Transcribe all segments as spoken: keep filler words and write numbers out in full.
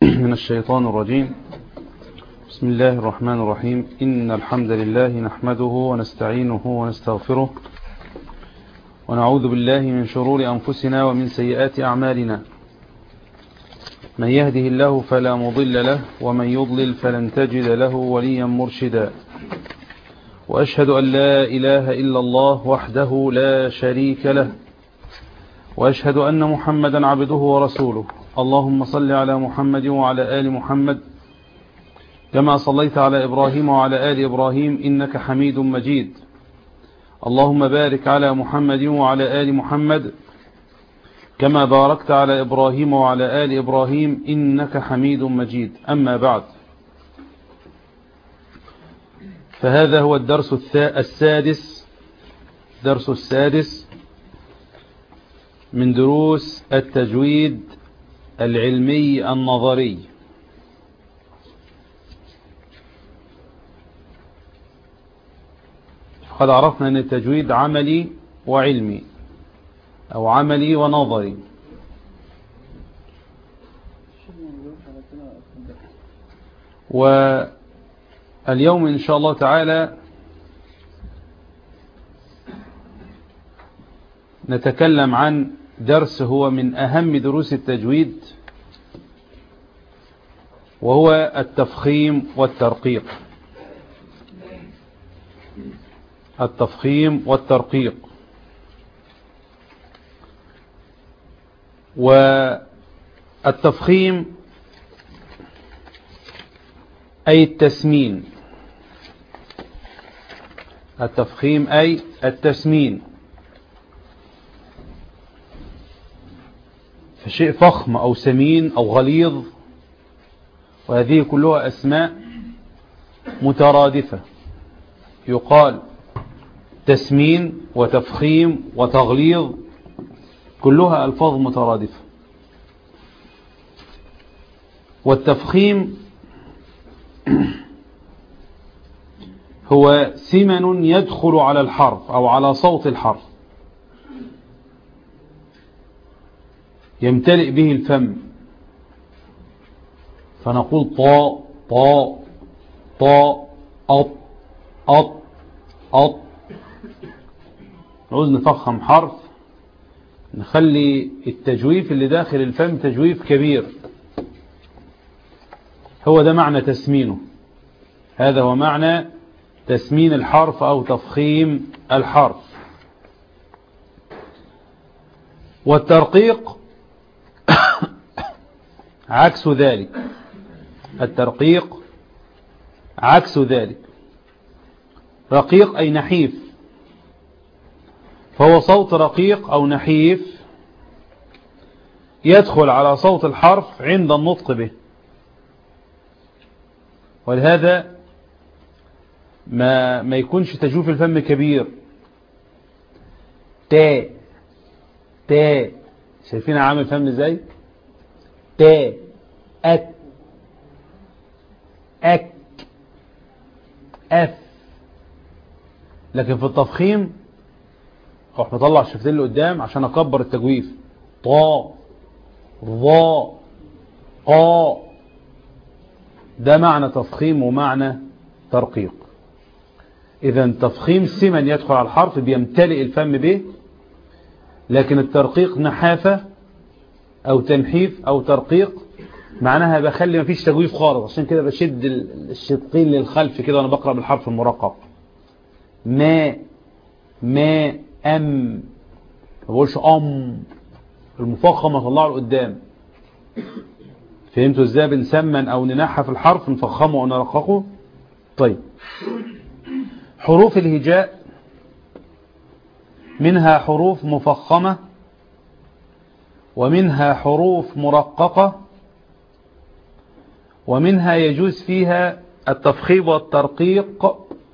من الشيطان الرجيم. بسم الله الرحمن الرحيم. إن الحمد لله نحمده ونستعينه ونستغفره ونعوذ بالله من شرور أنفسنا ومن سيئات أعمالنا. من يهده الله فلا مضل له ومن يضلل فلن تجد له وليا مرشدا. وأشهد أن لا إله إلا الله وحده لا شريك له، وأشهد أن محمدا عبده ورسوله. اللهم صل على محمد وعلى آل محمد كما صليت على إبراهيم وعلى آل إبراهيم إنك حميد مجيد. اللهم بارك على محمد وعلى آل محمد كما باركت على إبراهيم وعلى آل إبراهيم إنك حميد مجيد. أما بعد، فهذا هو الدرس السادس درس السادس من دروس التجويد العلمي النظري. قد عرفنا أن التجويد عملي وعلمي أو عملي ونظري. واليوم إن شاء الله تعالى نتكلم عن درس هو من أهم دروس التجويد، وهو التفخيم والترقيق. التفخيم والترقيق والتفخيم أي التسمين. التفخيم أي التسمين، فشيء فخم أو سمين أو غليظ، وهذه كلها أسماء مترادفة، يقال تسمين وتفخيم وتغليظ، كلها ألفاظ مترادفة. والتفخيم هو سمن يدخل على الحرف أو على صوت الحرف، يمتلئ به الفم، فنقول طا طا طا أط أط أط. نعوز نفخم حرف، نخلي التجويف اللي داخل الفم تجويف كبير، هو ده معنى تسمينه. هذا هو معنى تسمين الحرف أو تفخيم الحرف. والترقيق عكس ذلك. الترقيق عكس ذلك. رقيق أي نحيف، فهو صوت رقيق أو نحيف يدخل على صوت الحرف عند النطق به، ولهذا ما, ما يكونش تجويف الفم كبير. تا تا، شايفين عامل فم ازاي؟ تا أك أك أف. لكن في التفخيم اروح مطلع الشفتين اللي قدام عشان اكبر التجويف. طا ظا قا. ده معنى تفخيم ومعنى ترقيق. اذا تفخيم سمن يدخل على الحرف بيمتلئ الفم به، لكن الترقيق نحافة او تنحيف او ترقيق معناها بخلي مفيش تجويف خالص. عشان كده بشد الشدقين للخلف كده وانا بقرأ بالحرف المرقق. ما ما أم، ما بقولش أم. المفخم اطلعه لقدام. فهمتوا ازاي بنسمن او ننحف الحرف، نفخمه او نرققه؟ طيب، حروف الهجاء منها حروف مفخمة ومنها حروف مرققة، ومنها يجوز فيها التفخيم والترقيق،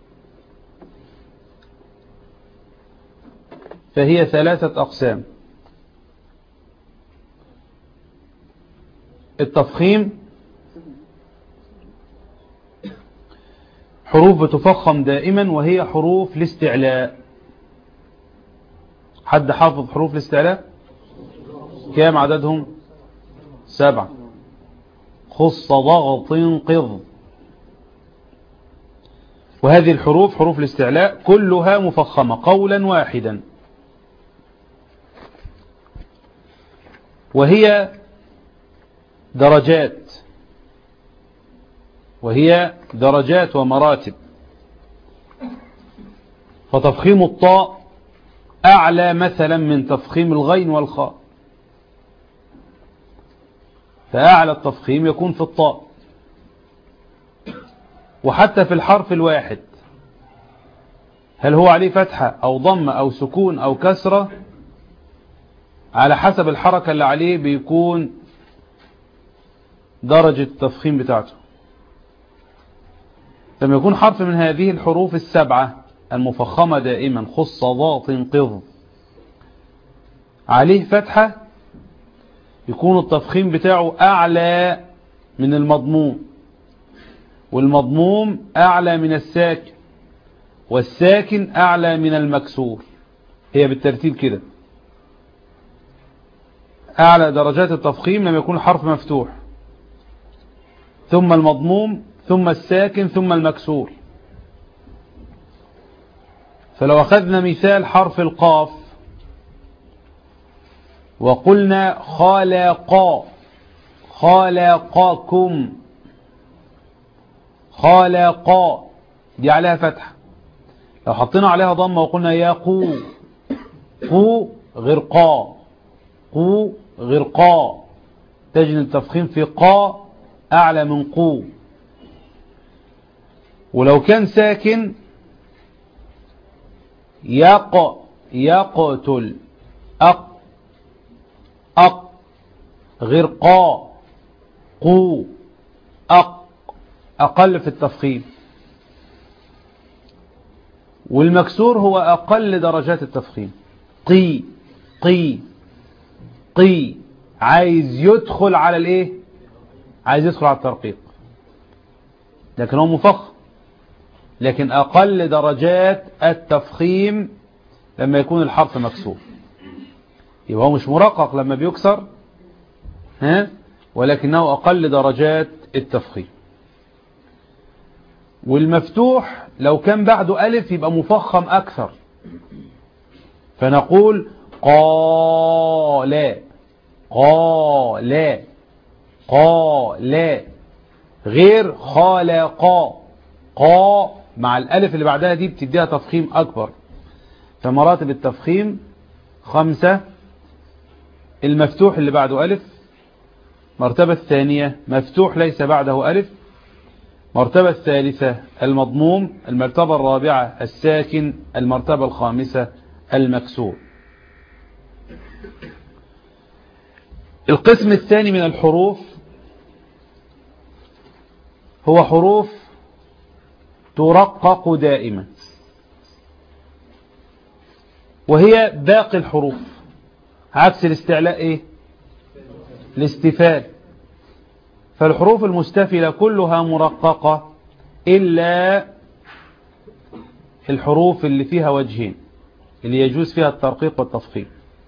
فهي ثلاثة أقسام. التفخيم حروف بتفخم دائما، وهي حروف الاستعلاء. حد حافظ حروف الاستعلاء؟ كام عددهم؟ سبعة. خص ضغط قض. وهذه الحروف حروف الاستعلاء كلها مفخمة قولا واحدا، وهي درجات وهي درجات ومراتب. فتفخيم الطاء أعلى مثلا من تفخيم الغين والخاء، فأعلى التفخيم يكون في الطاء. وحتى في الحرف الواحد هل هو عليه فتحة أو ضمة أو سكون أو كسرة، على حسب الحركة اللي عليه بيكون درجة التفخيم بتاعته. لما يكون حرف من هذه الحروف السبعة المفخمة دائما خص ضاط قض عليه فتحة، يكون التفخيم بتاعه أعلى من المضموم، والمضموم أعلى من الساكن، والساكن أعلى من المكسور. هي بالترتيب كده. أعلى درجات التفخيم لما يكون الحرف مفتوح، ثم المضموم، ثم الساكن، ثم المكسور. فلو أخذنا مثال حرف القاف وقلنا خالقا خالقاكم خالقا، دي عليها فتحة. لو حطينا عليها ضمة وقلنا يا قو قو غير قا قو غير قا، تجد التفخيم في قا أعلى من قو. ولو كان ساكن يق يقتل أق أق غير قا قو أق، أقل في التفخيم. والمكسور هو أقل درجات التفخيم. قي قي قي عايز يدخل على الايه، عايز يدخل على الترقيق، لكن هو مفخم. لكن أقل درجات التفخيم لما يكون الحرف مكسور، يبقى هو مش مرقق لما بيكسر، ها، ولكنه أقل درجات التفخيم. والمفتوح لو كان بعده ألف يبقى مفخم أكثر، فنقول قال قال قال غير خالقا. قا مع الألف اللي بعدها دي بتديها تفخيم أكبر. فمراتب التفخيم خمسة. المفتوح اللي بعده ألف، مرتبة الثانية مفتوح ليس بعده ألف، مرتبة الثالثة المضموم، المرتبة الرابعة الساكن، المرتبة الخامسة المكسور. القسم الثاني من الحروف هو حروف ترقق دائما، وهي باقي الحروف. عكس الاستعلاء ايه؟ الاستفال. فالحروف المستفلة كلها مرققة إلا الحروف اللي فيها وجهين، اللي يجوز فيها الترقيق والتفخيم،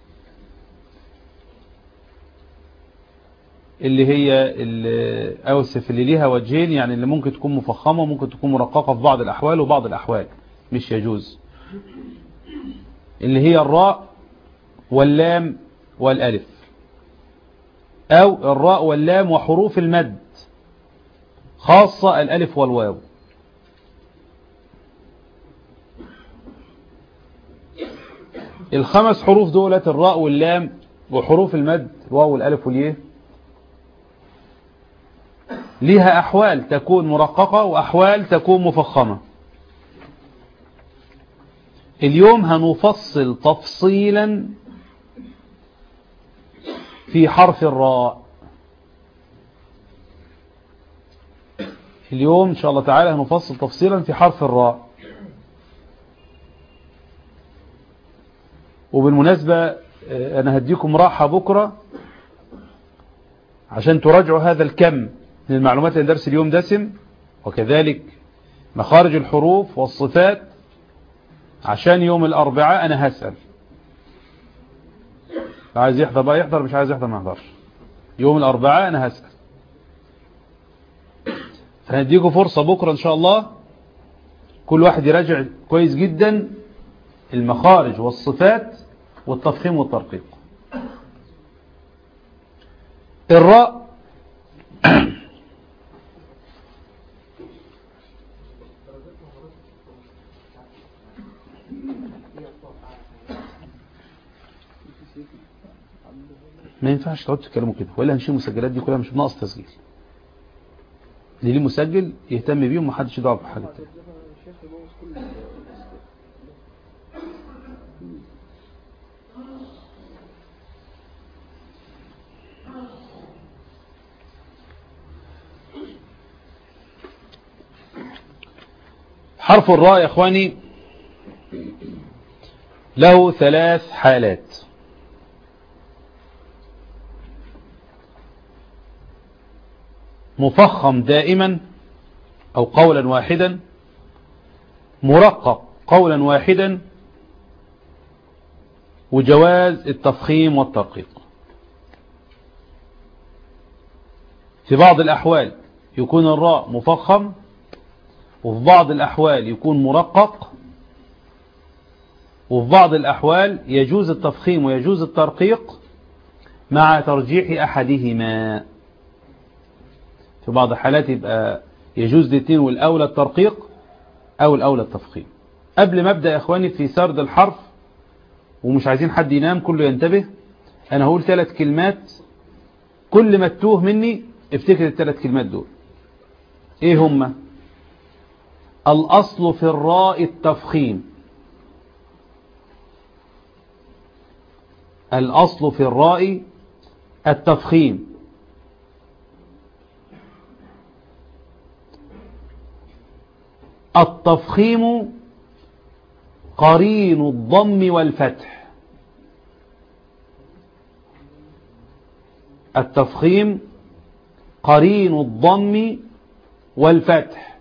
اللي هي الأوسف اللي ليها وجهين، يعني اللي ممكن تكون مفخمة وممكن تكون مرققة في بعض الأحوال، وبعض الأحوال مش يجوز، اللي هي الراء واللام والألف، أو الراء واللام وحروف المد، خاصة الألف والواو. الخمس حروف دولت الراء واللام وحروف المد الواو والألف والياء ليها أحوال تكون مرققة وأحوال تكون مفخمة. اليوم هنفصل تفصيلا في حرف الراء. اليوم إن شاء الله تعالى هنفصل تفصيلا في حرف الراء. وبالمناسبة أنا هديكم راحة بكرة عشان تراجعوا هذا الكم من المعلومات اللي درس اليوم دسم، وكذلك مخارج الحروف والصفات، عشان يوم الأربعاء أنا هسأل. عايز يحضر بقى يحضر، مش عايز يحضر ما يحضرش. يوم الأربعاء أنا هسأل. فهنديكم فرصة بكرة إن شاء الله كل واحد يراجع كويس جدا المخارج والصفات والتفخيم والترقيق. الراء ما ينفعش تقعدوا تتكلموا كده ولا هنشيل المسجلات دي كلها، مش ناقص تسجيل. اللي ليه مسجل يهتم بيه ومحدش يدعو بحاجه تانية. حرف الراء يا اخواني له ثلاث حالات. مفخم دائما أو قولا واحدا، مرقق قولا واحدا، وجواز التفخيم والترقيق. في بعض الأحوال يكون الراء مفخم، وفي بعض الأحوال يكون مرقق، وفي بعض الأحوال يجوز التفخيم ويجوز الترقيق مع ترجيح أحدهما. في بعض الحالات يبقى يجوز الاثنين والأولى الترقيق أو الأولى التفخيم. قبل ما أبدأ يا إخواني في سرد الحرف، ومش عايزين حد ينام كله ينتبه، أنا هقول ثلاث كلمات، كل ما تتوه مني افتكر الثلاث كلمات دول. إيه هما؟ الأصل في الراء التفخيم. الأصل في الراء التفخيم. التفخيم قرين الضم والفتح. التفخيم قرين الضم والفتح.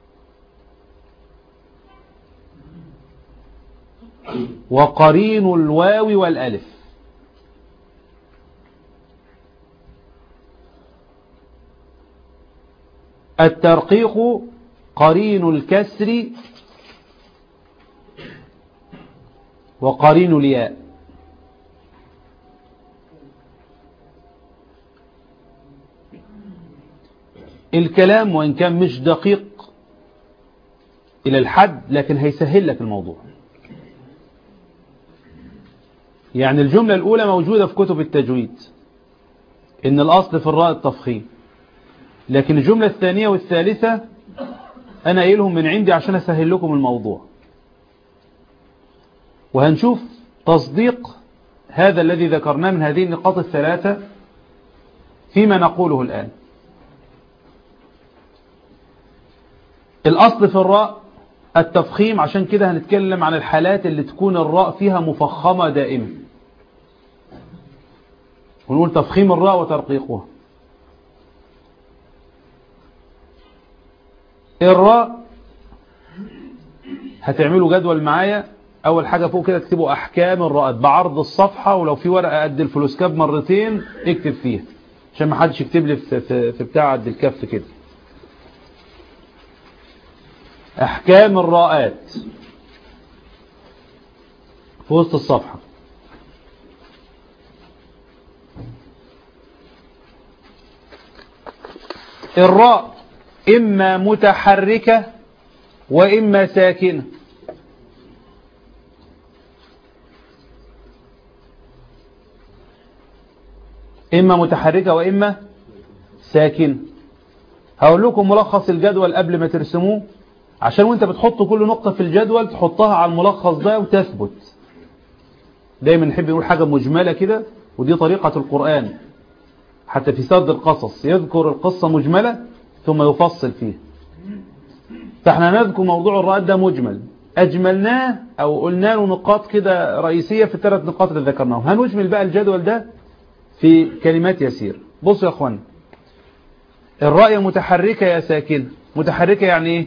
وقرين الواو والألف. الترقيق قرين الكسر وقرين الياء. الكلام وإن كان مش دقيق إلى الحد لكن هيسهل لك الموضوع. يعني الجملة الأولى موجودة في كتب التجويد إن الأصل في الراء التفخيم، لكن الجملة الثانية والثالثة أنا قايلهم من عندي عشان أسهل لكم الموضوع. وهنشوف تصديق هذا الذي ذكرناه من هذه النقاط الثلاثة فيما نقوله الآن. الأصل في الراء التفخيم، عشان كده هنتكلم عن الحالات اللي تكون الراء فيها مفخمة دائما، ونقول تفخيم الراء وترقيقها. الراء هتعملوا جدول معايا. أول حاجة فوق كده تكتبوا أحكام الراء بعرض الصفحة، ولو في ورقة قد الفلوسكاب مرتين اكتب فيها عشان ما حدش يكتب لي في, في, في بتاع قد الكف كده. أحكام الراءات في وسط الصفحة. الراء إما متحركة وإما ساكنة. إما متحركة وإما ساكنة. هقول لكم ملخص الجدول قبل ما ترسموه، عشان وانت بتحطوا كل نقطة في الجدول تحطها على الملخص ده وتثبت. دايما نحب نقول حاجة مجملة كده، ودي طريقة القرآن حتى في سرد القصص، يذكر القصة مجملة ثم يفصل فيها. فاحنا نذكر موضوع الراء ده مجمل، أجملناه أو قلنا له نقاط كده رئيسية في الثلاث نقاط اللي ذكرناهم. هنجمل بقى الجدول ده في كلمات يسير. بصوا يا أخوان، الراء متحركة يا ساكنة. متحركة يعني إيه؟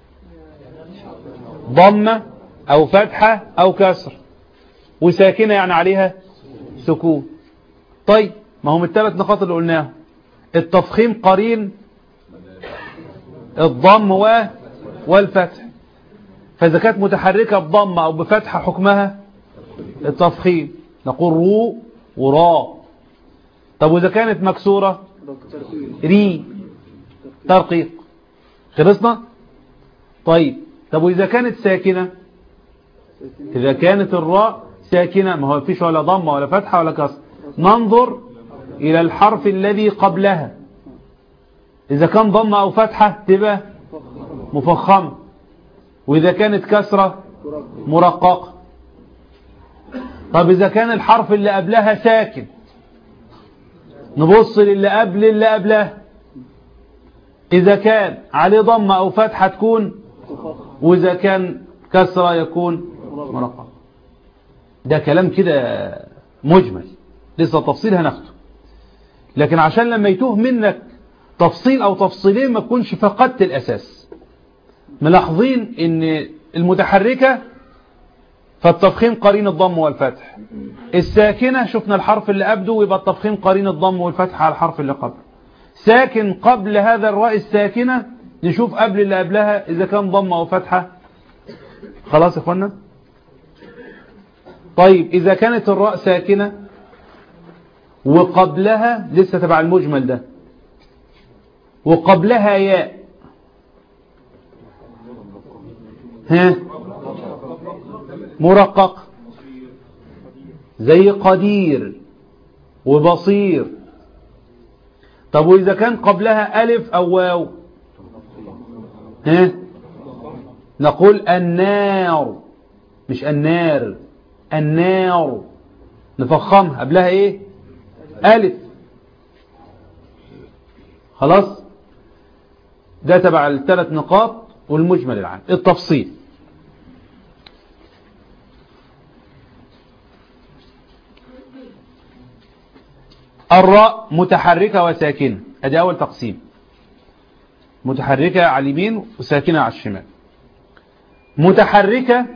ضمة أو فتحة أو كسر. وساكنة يعني عليها سكون. طيب ما هم الثلاث نقاط اللي قلناهم. التفخيم قرين الضم و والفتح. فإذا كانت متحركة بضم أو بفتحة حكمها التفخيم، نقول رو وراء. طب وإذا كانت مكسورة ري ترقيق. خلصنا؟ طيب طب وإذا كانت ساكنة، إذا كانت الراء ساكنة ما هو فيش ولا ضمة ولا فتحة ولا كسر، ننظر إلى الحرف الذي قبلها. إذا كان ضمة أو فتحة تبقى مفخمة، وإذا كانت كسرة مرققة. طب إذا كان الحرف اللي قبلها ساكن، نبص للي قبل اللي قبلها، إذا كان عليه ضمة أو فتحة تكون، وإذا كان كسرة يكون مرقق. ده كلام كده مجمل، لسه تفصيل هناخده، لكن عشان لما يتوه منك تفصيل أو تفصيلين ما تكونش فقدت الأساس. ملاحظين ان المتحركة فالتفخيم قرين الضم والفتح، الساكنة شفنا الحرف اللي قبله ويبقى التفخيم قرين الضم والفتح على الحرف اللي قبله. ساكن قبل هذا الراء الساكنة نشوف قبل اللي قبلها إذا كان ضم أو فتحة. خلاص يا اخوانا؟ طيب إذا كانت الراء ساكنة وقبلها لسه تبع المجمل ده، وقبلها ياء، ها مرقق زي قدير وبصير. طب وإذا كان قبلها ألف أو واو، ها نقول النار، مش النار، النار، نفخمها قبلها ايه ألف. خلاص؟ ده تبع الثلاث نقاط والمجمل العام. التفصيل الراء متحركة وساكنة، ادي اول تقسيم، متحركة على اليمين وساكنة على الشمال. متحركة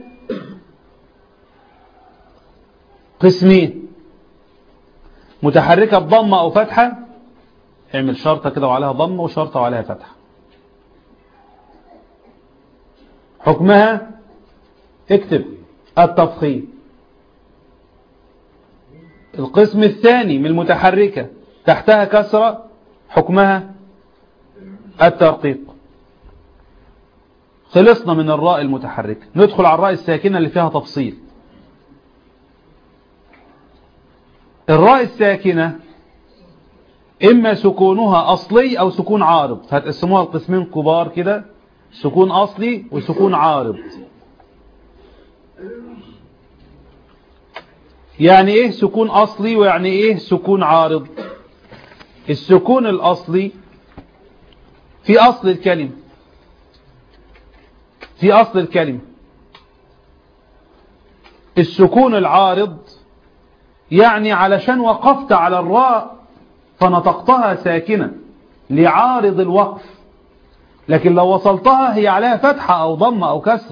قسمين، متحركة بضمة او فتحة، اعمل شرطة كده وعليها ضمة وشرطة وعليها فتحة، حكمها اكتب التفخيم. القسم الثاني من المتحركة تحتها كسرة، حكمها الترقيق. خلصنا من الراء المتحركة، ندخل على الراء الساكنة اللي فيها تفصيل. الراء الساكنة إما سكونها أصلي أو سكون عارض، هتقسموها القسمين كبار كده، سكون أصلي وسكون عارض. يعني إيه سكون أصلي ويعني إيه سكون عارض؟ السكون الأصلي في أصل الكلمة، في أصل الكلمة. السكون العارض يعني علشان وقفت على الراء فنطقتها ساكنة لعارض الوقف، لكن لو وصلتها هي عليها فتحة أو ضمة أو كسر.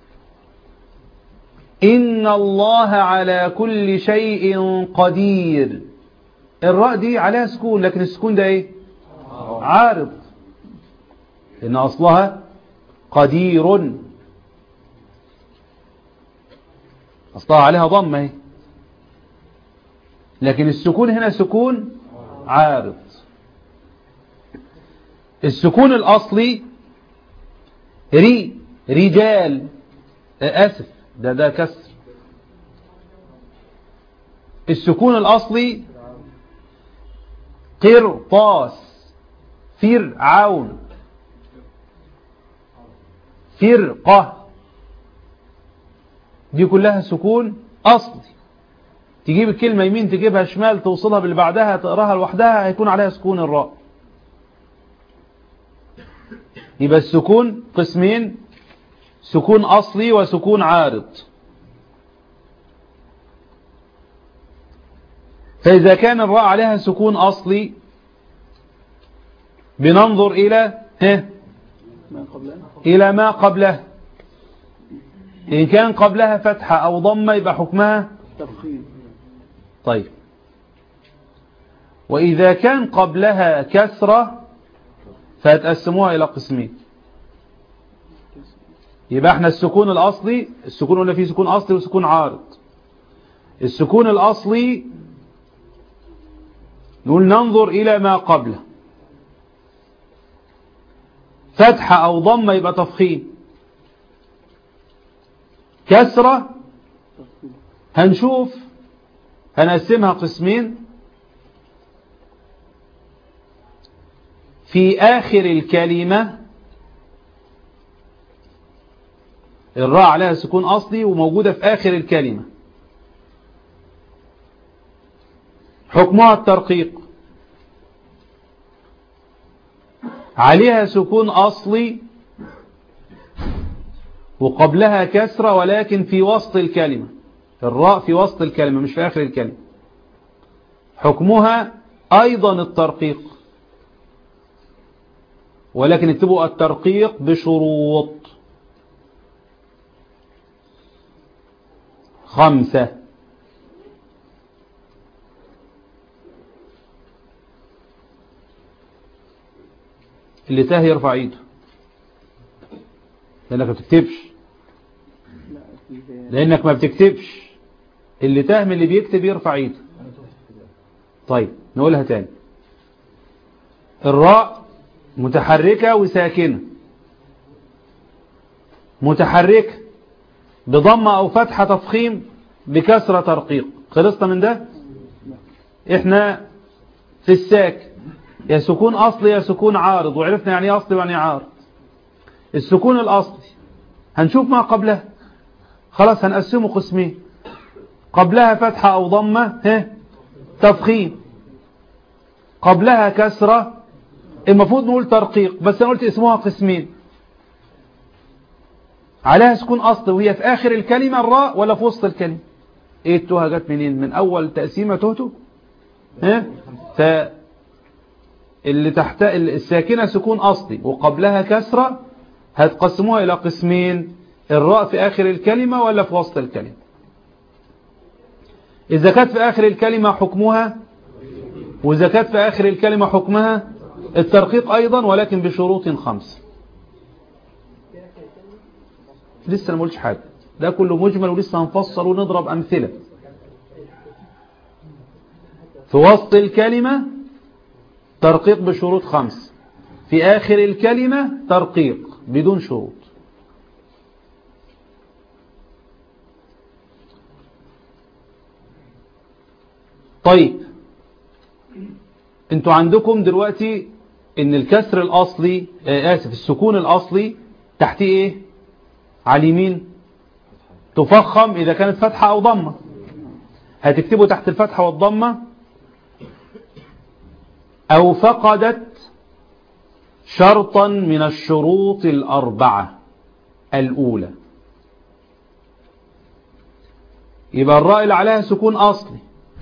إن الله على كل شيء قدير، الراء دي عليها سكون، لكن السكون ده إيه؟ عارض، إن أصلها قدير، أصلها عليها ضمة اهي، لكن السكون هنا سكون عارض. السكون الأصلي ري، رجال، آسف ده ده كسر. السكون الأصلي قرطاس، فرعون، فرقة، دي كلها سكون أصلي. تجيب الكلمة يمين تجيبها شمال توصلها باللي بعدها تقراها لوحدها هيكون عليها سكون الراء. يبقى السكون قسمين، سكون أصلي وسكون عارض. فإذا كان الراء عليها سكون أصلي بننظر إلى ها إلى ما قبله. إن كان قبلها فتحة أو ضمة يبقى حكمها تفخيم. طيب وإذا كان قبلها كسرة فهتقسموها إلى قسمين، يبقى احنا السكون الأصلي، السكون قلنا فيه سكون أصلي وسكون عارض. السكون الأصلي نقول ننظر إلى ما قبله، فتحة أو ضمة يبقى تفخيم، كسرة هنشوف هنقسمها قسمين. في آخر الكلمة الراء عليها سكون أصلي وموجودة في آخر الكلمة، حكمها الترقيق، عليها سكون أصلي وقبلها كسرة ولكن في وسط الكلمة، الراء في وسط الكلمة مش في آخر الكلمة، حكمها أيضا الترقيق، ولكن اكتبوا الترقيق بشروط خمسة. اللي تاه يرفع ايده لانك ما بتكتبش، لانك ما بتكتبش. اللي تاه من اللي بيكتب يرفع ايده. طيب نقولها تاني. الراء متحركة وساكنة، متحركة بضمة او فتحة تفخيم بكسرة ترقيق. خلصنا من ده؟ احنا في الساكن يا سكون أصلي يا سكون عارض، وعرفنا يعني أصلي ويعني عارض. السكون الأصلي هنشوف ما قبلها، خلاص هنقسمه قسمين، قبلها فتحة أو ضمة ها تفخيم، قبلها كسرة المفروض نقول ترقيق، بس أنا قلت اسمها قسمين. عليها سكون أصلي وهي في آخر الكلمة الراء ولا في وسط الكلمة؟ ايه التوهة جت منين؟ من أول تقسيمة تهته ها ف اللي تحت الساكنة سكون أصلي وقبلها كسرة، هتقسموها إلى قسمين، الراء في آخر الكلمة ولا في وسط الكلمة. إذا كانت في آخر الكلمة حكمها، وإذا كانت في آخر الكلمة حكمها الترقيق أيضا ولكن بشروط خمس. لسه ما قلتش حاجة، ده كله مجمل ولسه هنفصل ونضرب أمثلة. في وسط الكلمة ترقيق بشروط خمس، في آخر الكلمة ترقيق بدون شروط. طيب انتوا عندكم دلوقتي ان الكسر الأصلي آه آسف السكون الأصلي تحتيه ايه؟ على اليمين تفخم إذا كانت فتحة أو ضمة. هتكتبوا تحت الفتحة والضمة أو فقدت شرطا من الشروط الأربعة الأولى. يبقى الراء اللي عليها سكون أصلي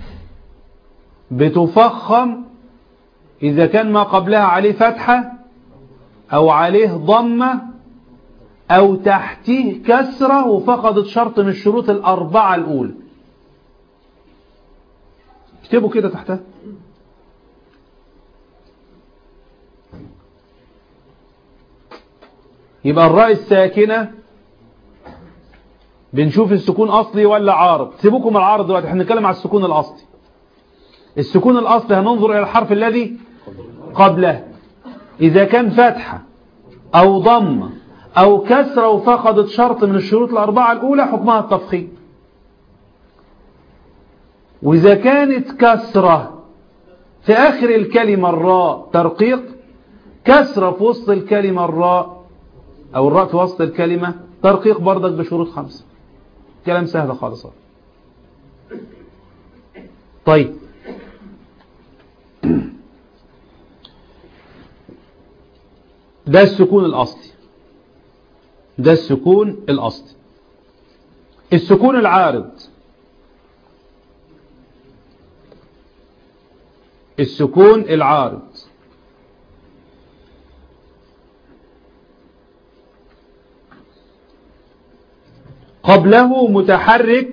بتفخم إذا كان ما قبلها عليه فتحة أو عليه ضمة أو تحتيه كسرة وفقدت شرط من الشروط الأربعة الأولى. اكتبوا كده تحتها. يبقى الراء الساكنة بنشوف السكون أصلي ولا عارض. سيبوكم العارض دلوقتي، احنا نتكلم على السكون الأصلي. السكون الأصلي هننظر إلى الحرف الذي قبله، إذا كان فتحة أو ضمة أو كسرة وفقدت شرط من الشروط الأربعة الأولى حكمها التفخيم. وإذا كانت كسرة في آخر الكلمة الراء ترقيق، كسرة في وسط الكلمة الراء أو الراء في وسط الكلمة ترقيق برضك بشروط خمسة. كلام سهل خالص. طيب ده السكون الأصلي، ده السكون الأصلي. السكون العارض، السكون العارض قبله متحرك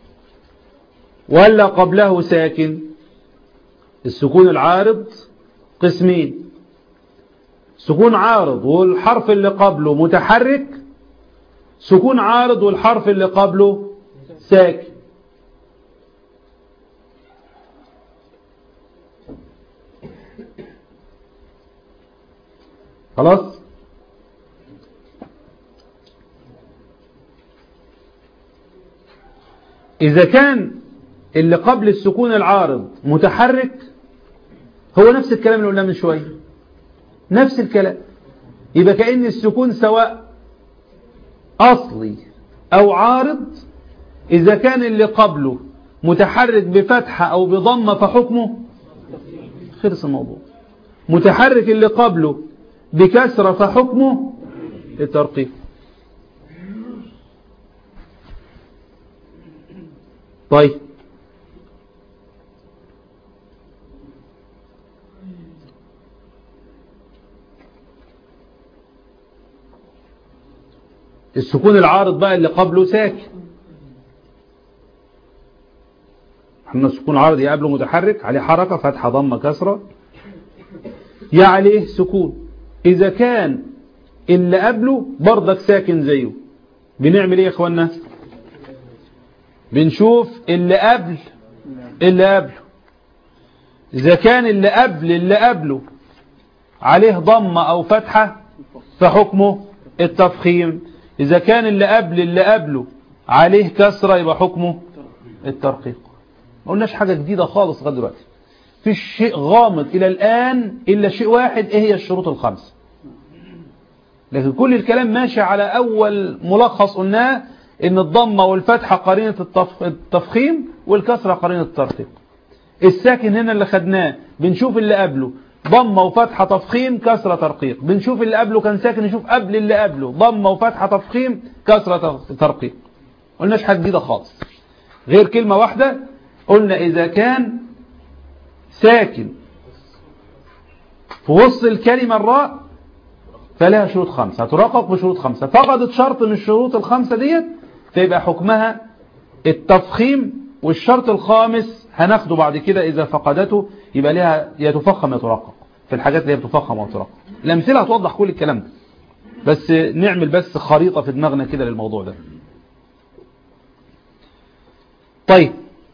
ولا قبله ساكن؟ السكون العارض قسمين، سكون عارض والحرف اللي قبله متحرك سكون عارض والحرف اللي قبله ساكن. خلاص. إذا كان اللي قبل السكون العارض متحرك هو نفس الكلام اللي قلناه من شوية، نفس الكلام. يبقى كأن السكون سواء أصلي أو عارض، إذا كان اللي قبله متحرك بفتحة أو بضمة فحكمه خلص الموضوع. متحرك اللي قبله بكسرة فحكمه الترقيق. طيب السكون العارض بقى اللي قبله ساكن، احنا السكون العارض يقابله متحرك عليه حركة فتحة ضمة كسرة يا عليه سكون. إذا كان اللي قبله برضك ساكن زيه بنعمل ايه يا اخوانا؟ بنشوف اللي قبل اللي قبله. إذا كان اللي قبل اللي قبله عليه ضمة أو فتحة فحكمه التفخيم. إذا كان اللي قبل اللي قبله عليه كسرة يبقى حكمه الترقيق. ما قلناش حاجة جديدة خالص لغاية دلوقتي. في شيء غامض إلى الآن إلا شيء واحد، إيه هي الشروط الخمسة. لكن كل الكلام ماشي على أول ملخص قلناه، إن الضمة والفتحة قرينة التفخيم والكسرة قرينة الترقيق. الساكن هنا اللي خدناه بنشوف اللي قبله ضمة وفتحة تفخيم كسرة ترقيق. بنشوف اللي قبله كان ساكن نشوف قبل اللي قبله ضمة وفتحة تفخيم كسرة ترقيق. قلناش حاجة جديدة خالص غير كلمة واحدة، قلنا إذا كان ساكن في وسط الكلمة الراء فلها شروط خمسة، هترقق بشروط خمسة. فقدت شرط من الشروط الخمسة ديت فيبقى حكمها التفخيم. والشرط الخامس هناخده بعد كده إذا فقدته يبقى لها يتفخم يترقق في الحاجات اللي هي بتفخم وترقق. الأمثلة هتوضح كل الكلام ده، بس نعمل بس خريطة في دماغنا كده للموضوع ده. طيب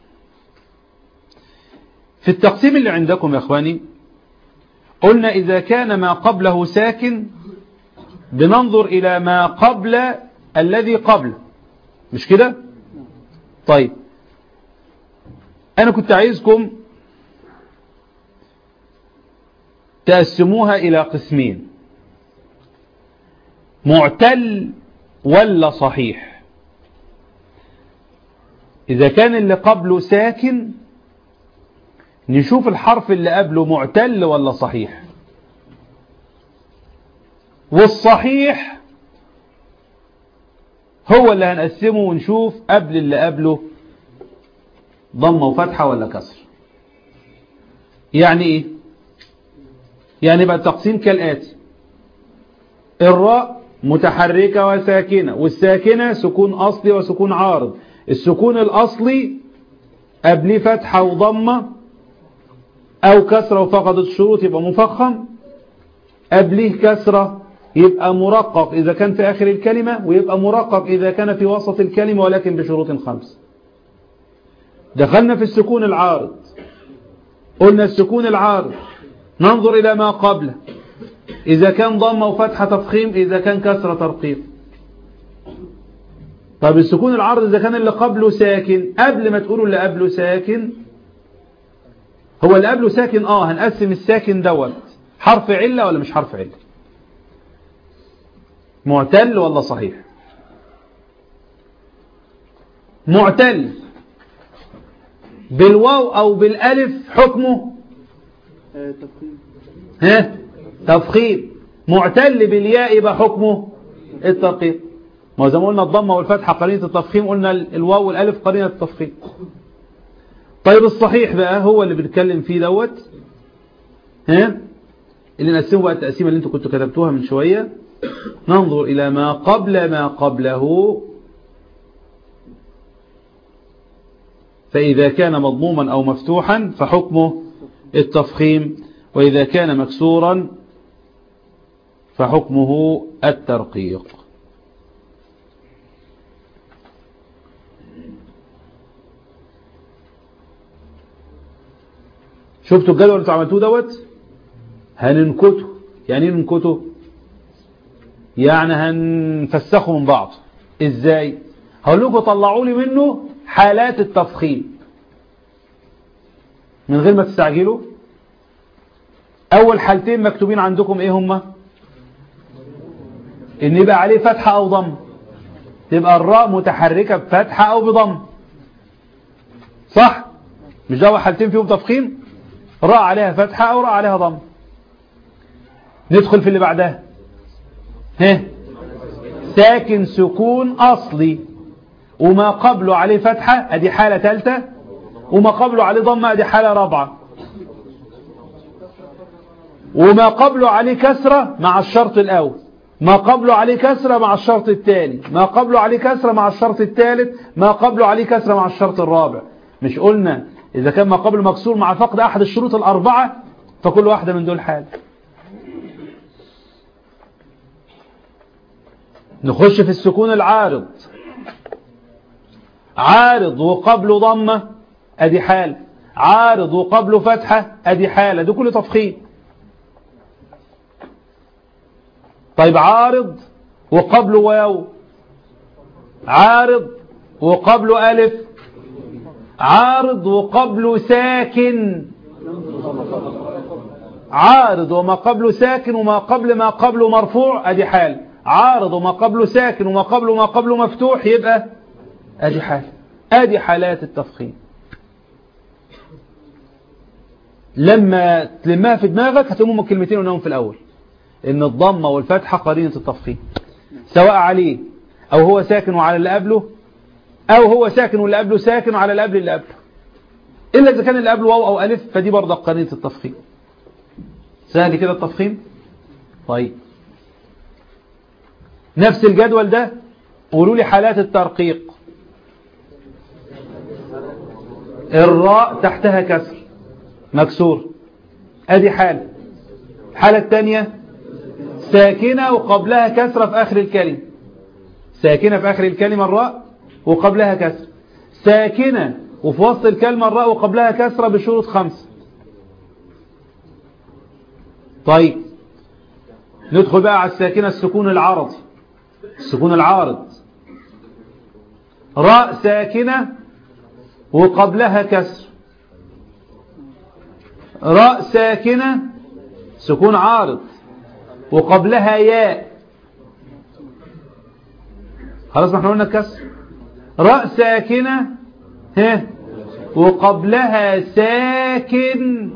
في التقسيم اللي عندكم يا أخواني قلنا إذا كان ما قبله ساكن بننظر إلى ما قبل الذي قبله، مش كده؟ طيب أنا كنت عايزكم تقسموها إلى قسمين، معتل ولا صحيح. إذا كان اللي قبله ساكن نشوف الحرف اللي قبله معتل ولا صحيح، والصحيح هو اللي هنقسمه ونشوف قبل اللي قبله ضمة وفتحة ولا كسر. يعني ايه؟ يعني بقى التقسيم كالآتي: الراء متحركة وساكنة، والساكنة سكون أصلي وسكون عارض. السكون الأصلي قبليه فتحة وضمة أو كسرة وفقدت الشروط يبقى مفخم، قبليه كسرة يبقى مرقق إذا كان في آخر الكلمة، ويبقى مرقق إذا كان في وسط الكلمة ولكن بشروط خمس. دخلنا في السكون العارض، قلنا السكون العارض ننظر إلى ما قبله، إذا كان ضمة وفتحة تفخيم، إذا كان كسرة ترقيق. طب السكون العارض إذا كان اللي قبله ساكن، قبل ما تقولوا اللي قبله ساكن، هو اللي قبله ساكن آه هنقسم الساكن دوت حرف علة ولا مش حرف علة، معتل ولا صحيح. معتل بالواو أو بالألف حكمه تفخيم. ها تفخيم. معتل بالياء يبقى حكمه الترقيق. ما زي ما قلنا الضمة والفتحة قرينة التفخيم، قلنا الواو والألف قرينة التفخيم. طيب الصحيح بقى هو اللي بنتكلم فيه دوت، ها اللي نقسمه بقى التقسيمة اللي انتوا كنتوا كتبتوها من شوية. ننظر إلى ما قبل ما قبله، فإذا كان مضموما أو مفتوحا فحكمه التفخيم، وإذا كان شفتوا الجدول اللي انتوا عملتوه دوت؟ هننكته. يعني ايه ننكته؟ يعني هنفسخه من بعض. ازاي؟ هقول لكم طلعوا لي منه حالات التفخيم من غير ما تستعجلوا. اول حالتين مكتوبين عندكم ايه هما؟ ان يبقى عليه فتحة او ضم، تبقى الراء متحركة بفتحة او بضم، صح؟ مش ده حالتين فيهم تفخيم؟ راء عليها فتحة او راء عليها ضم. ندخل في اللي بعدها. ها، ساكن سكون اصلي وما قبله عليه فتحة، ادي حالة ثالثة، وما قبله عليه ضمة، ادي حالة رابعة، وما قبله عليه كسرة مع الشرط الاول، ما قبله عليه كسرة مع الشرط الثاني، ما قبله عليه كسرة مع الشرط الثالث، ما قبله عليه كسرة مع الشرط الرابع. مش قلنا إذا كان ما قبله مكسور مع فقد أحد الشروط الأربعة فكل واحدة من دول حال. نخش في السكون العارض. عارض وقبله ضمة أدي حال، عارض وقبله فتحة أدي حالة، ده كله تفخيم. طيب عارض وقبله واو، عارض وقبله ألف، عارض وقبله ساكن، عارض وما قبله ساكن وما قبل ما قبله مرفوع ادي حال، عارض وما قبله ساكن وما قبله ما قبله مفتوح يبقى ادي حال. ادي حالات التفخيم. لما تلمها في دماغك هتقوم كلمتين ونهم في الاول، ان الضمه والفتحه قرينه التفخيم، سواء عليه او هو ساكن وعلى اللي قبله، او هو ساكن واللي قبله ساكن وعلى اللي قبل اللي قبله، الا اذا كان اللي قبله واو او الف فدي برضه قرينه التفخيم. سهل كده التفخيم. طيب نفس الجدول ده قولوا لي حالات الترقيق. الراء تحتها كسر مكسور ادي حال. الحاله الثانيه ساكنه وقبلها كسره في اخر الكلمه، ساكنه في اخر الكلمه الراء وقبلها كسر، ساكنه وفي وسط الكلمه الراء وقبلها كسره بشروط خمسه. طيب ندخل بقى على الساكنه السكون العارضي. السكون العارض راء ساكنه وقبلها كسر، راء ساكنه سكون عارض وقبلها ياء، خلاص ما احنا قلنا الكسر. راء ساكنه ها وقبلها ساكن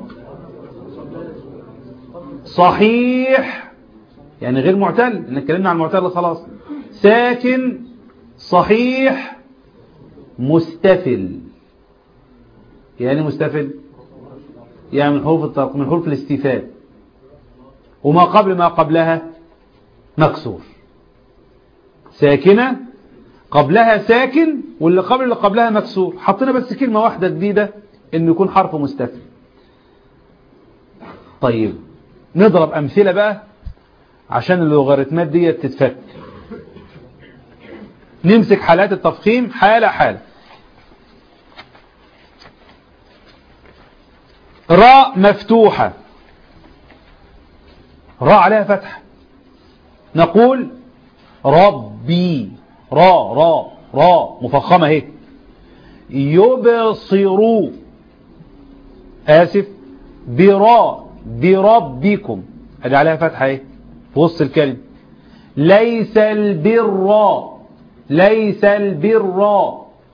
صحيح، يعني غير معتل، ان اتكلمنا عن المعتل خلاص. ساكن صحيح مستفل. يعني مستفل يعني من حروف الترق من حروف الاستفال، وما قبل ما قبلها مكسور. ساكنة قبلها ساكن واللي قبل اللي قبلها مكسور، حطينا بس كلمة واحدة جديدة انه يكون حرف مستفل. طيب نضرب امثلة بقى عشان اللوغاريتمات دي تتفك. نمسك حالات التفخيم حالة حالة. راء مفتوحة، راء عليها فتح، نقول ربي. راء راء راء مفخمة اهي. يبصروا آسف براء بربكم ادي عليها فتحة اهي في وسط الكلمة. ليس البر، ليس البر،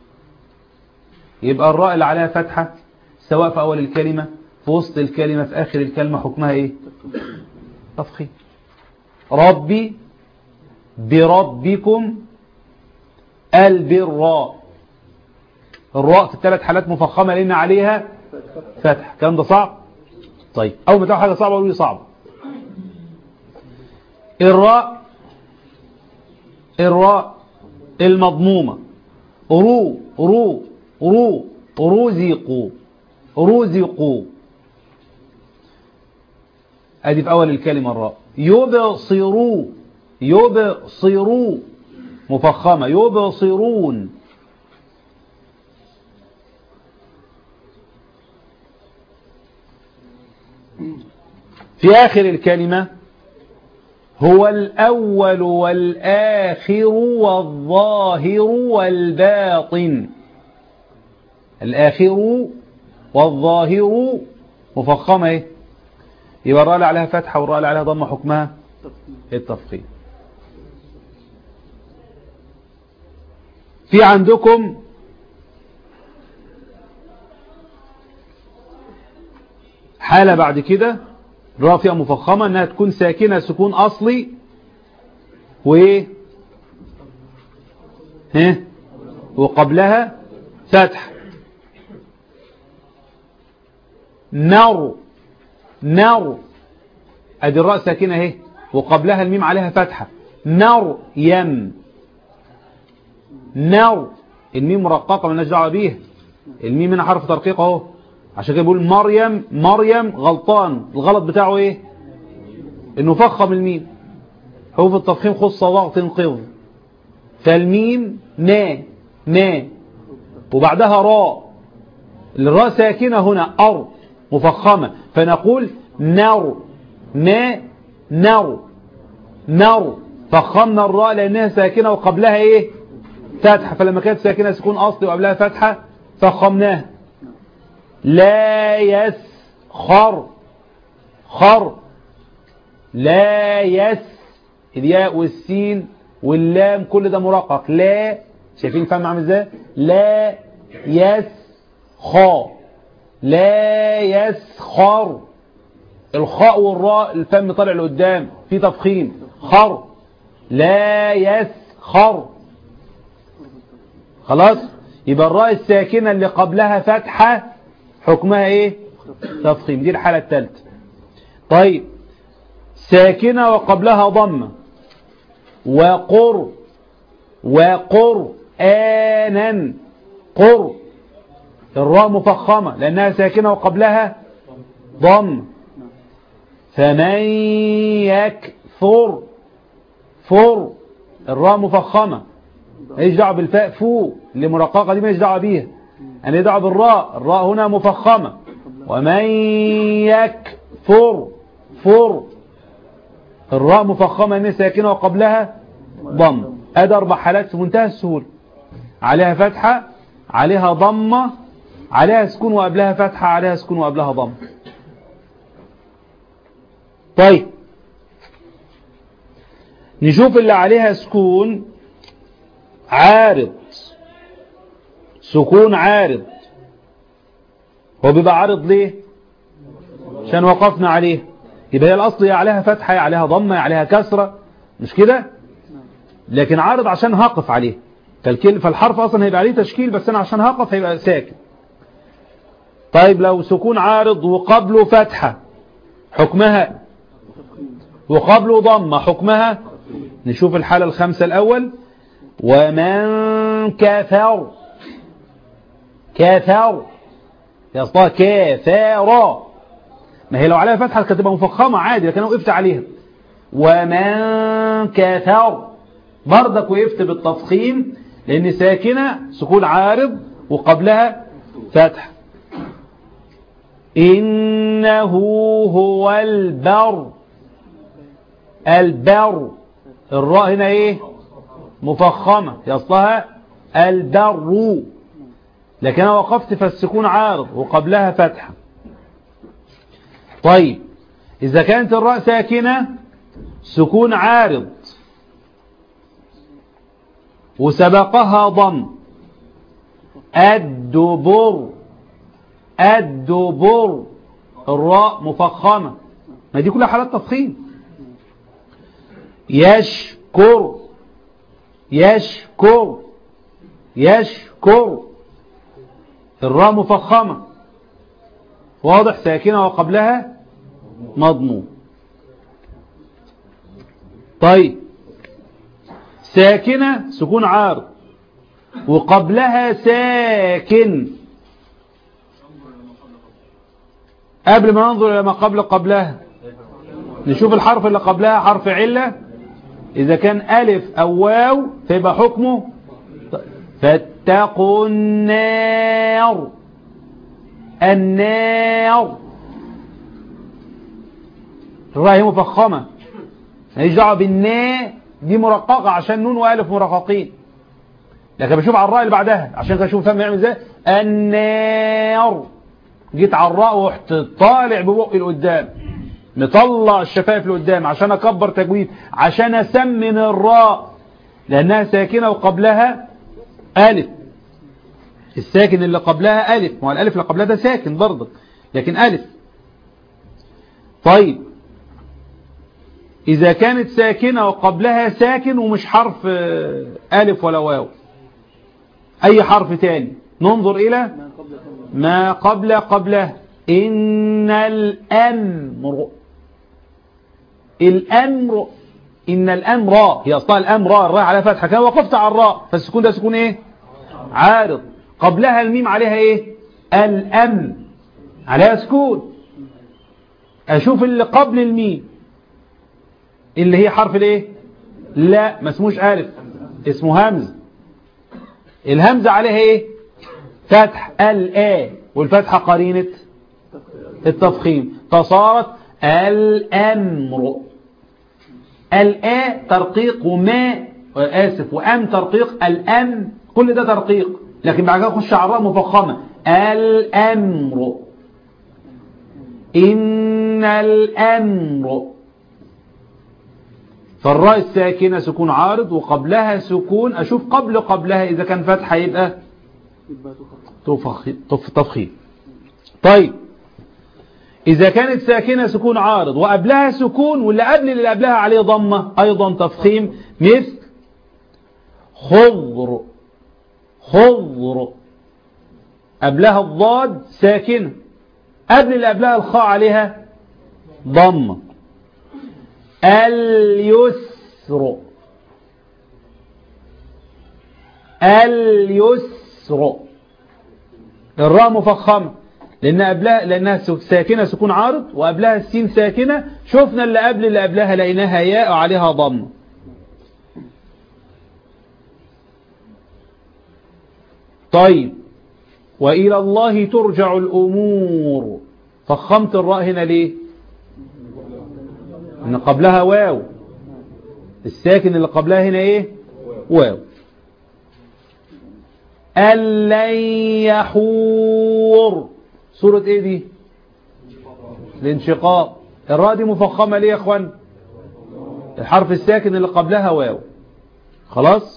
يبقى الراء اللي عليها فتحة سواء في أول الكلمة في وسط الكلمة في آخر الكلمة حكمها ايه؟ تفخيم. ربي بربكم البراء، الراء في الثلاث حالات مفخمة لأن عليها فتح. الكلام ده صعب؟ طيب أول ما تلاقوا حاجة صعبة قولوا لي صعبة. الراء الراء المضمومة رو رو رو رزقوا رزقوا ادي في اول الكلمة الراء. يبصروا يبصروا مفخمة يبصرون. في آخر الكلمة هو الأول والآخر والظاهر والباطن. الآخر والظاهر مفخمة ايه؟ يبقى الراء اللي عليها فتحة والراء اللي عليها ضمة حكمها التفخيم. في عندكم حالة بعد كده الراء فيها مفخمة انها تكون ساكنة سكون اصلي وايه ها وقبلها فتح. نر نر ادي الراء ساكنة اهي وقبلها الميم عليها فتحة. نر يم نر الميم مرققة مالناش دعوه بيها. الميم هنا حرف ترقيق اهو عشان كده بيقول مريم مريم غلطان. الغلط بتاعه ايه؟ انه فخم الميم. حروف التفخيم خص ضغط انقض. فالميم ما ما وبعدها راء. الراء ساكنة هنا أر مفخمة فنقول نر ما نر نر. فخمنا الراء لأنها ساكنة وقبلها ايه فتحة. فلما كانت ساكنة سكون أصلي وقبلها فتحة فخمناها. لا يسخر خر لا يس الياء والسين واللام كل ده مرقق. لا شايفين فهم عامل ازاي؟ لا يسخر لا يسخر. الخاء والراء الفم طالع لقدام في تفخيم. خر لا يسخر. خلاص يبقى الراء الساكنة اللي قبلها فتحة حكمها ايه؟ تفخيم. دي الحالة الثالثة. طيب ساكنة وقبلها ضمة وقر وقرآنا قر. الراء مفخمة لأنها ساكنة وقبلها ضم. فمن يكفر فر. الراء مفخمة ماليش دعوه بالفاء فو اللي مرققة دي ماليش دعوه بيها. أنا دعوه بالراء. الراء هنا مفخمة. ومن يكفر فر. الراء مفخمة انها ساكنة وقبلها ضم. ادي اربع حالات في منتهى السهولة. عليها فتحة عليها ضمة عليها سكون وقبلها فتحة عليها سكون وقبلها ضم. طيب نشوف اللي عليها سكون عارض. سكون عارض هو بيبقى عارض ليه؟ عشان وقفنا عليه. يبقى هي الاصل يا عليها فتحة يا عليها ضمة يا عليها كسرة مش كده؟ لكن عارض عشان هقف عليه. فالحرف اصلا هيبقى عليه تشكيل بس انا عشان هقف هيبقى ساكن. طيب لو سكون عارض وقبله فتحة حكمها وقبله ضمة حكمها. نشوف الحالة الخامسة الأول. ومن كفر كفر يصطها كفر. ما هي لو عليها فتحة كانت تبقى مفخمة عادي لكن انا وقفت عليها. ومن كفر برضك وقفت بالتفخيم لأن ساكنة سكون عارض وقبلها فتح. إنه هو البر البر. الراء هنا ايه مفخمة يصلها البر لكن انا وقفت فالسكون عارض وقبلها فتحة. طيب اذا كانت الراء ساكنة سكون عارض وسبقها ضم الدبر الدبر. الراء مفخمة ما دي كلها حالات تفخيم. يشكر يشكر يشكر. الراء مفخمة واضح ساكنة وقبلها مضموم. طيب ساكنة سكون عارض وقبلها ساكن. قبل ما ننظر إلى ما قبل قبلها نشوف الحرف اللي قبلها حرف علة. إذا كان ألف أو واو فيبقى حكمه فاتقوا النار النار. الراء هي مفخمة، ماليش دعوة بالنا دي مرققة عشان نون والف مرققين، لكن بشوف على الراء اللي بعدها عشان كده اشوف فهم يعمل ازاي. النار، جيت على الراء ورحت طالع ببقي لقدام، مطلع الشفايف لقدام عشان اكبر تجويد، عشان اسمن الراء لانها ساكنة وقبلها الف. الساكن اللي قبلها الف، ما الالف اللي قبلها ده ساكن برضه لكن الف. طيب اذا كانت ساكنة وقبلها ساكن ومش حرف الف ولا واو، اي حرف تاني، ننظر الى ما قبل قبله. ان الامر، الامر، ان الامر هي اصلها الامر، الراء على فتحه، كان وقفت على الراء فالسكون ده سكون ايه؟ عارض. قبلها الميم عليها ايه؟ الام عليها سكون. اشوف اللي قبل الميم اللي هي حرف الايه؟ لا، ما اسموش الف، اسمه همز. الهمزه عليها ايه؟ فتح، الا، والفتحه قرينه التفخيم، فصارت الامر. الا ترقيق، وما اسف وام ترقيق، الام كل ده ترقيق، لكن بعد كده اخش على الراء مفخمه. الامر، ان الامر. فالراء الساكنه سكون عارض وقبلها سكون، اشوف قبل قبلها اذا كان فتحه يبقى تفخيم. طيب إذا كانت ساكنة سكون عارض وقبلها سكون واللي قبل اللي قبلها عليه ضمة أيضا تفخيم، مثل خضر. خضر قبلها الضاد ساكنة، قبل اللي قبلها الخاء عليها ضمة. اليسر، اليسر الراء مفخمة لأن قبلها لأنها ساكنة سكون عارض وقبلها السين ساكنة، شفنا اللي قبل اللي قبلها لقيناها ياء عليها ضم. طيب وإلى الله ترجع الأمور، فخمت الراء هنا ليه؟ إن قبلها واو، الساكن اللي قبلها هنا إيه؟ واو. ألن يحور، سورة ايه دي؟ الانشقاق. الراء دي مفخمة ليه يا اخوان؟ الحرف الساكن اللي قبلها واو. خلاص،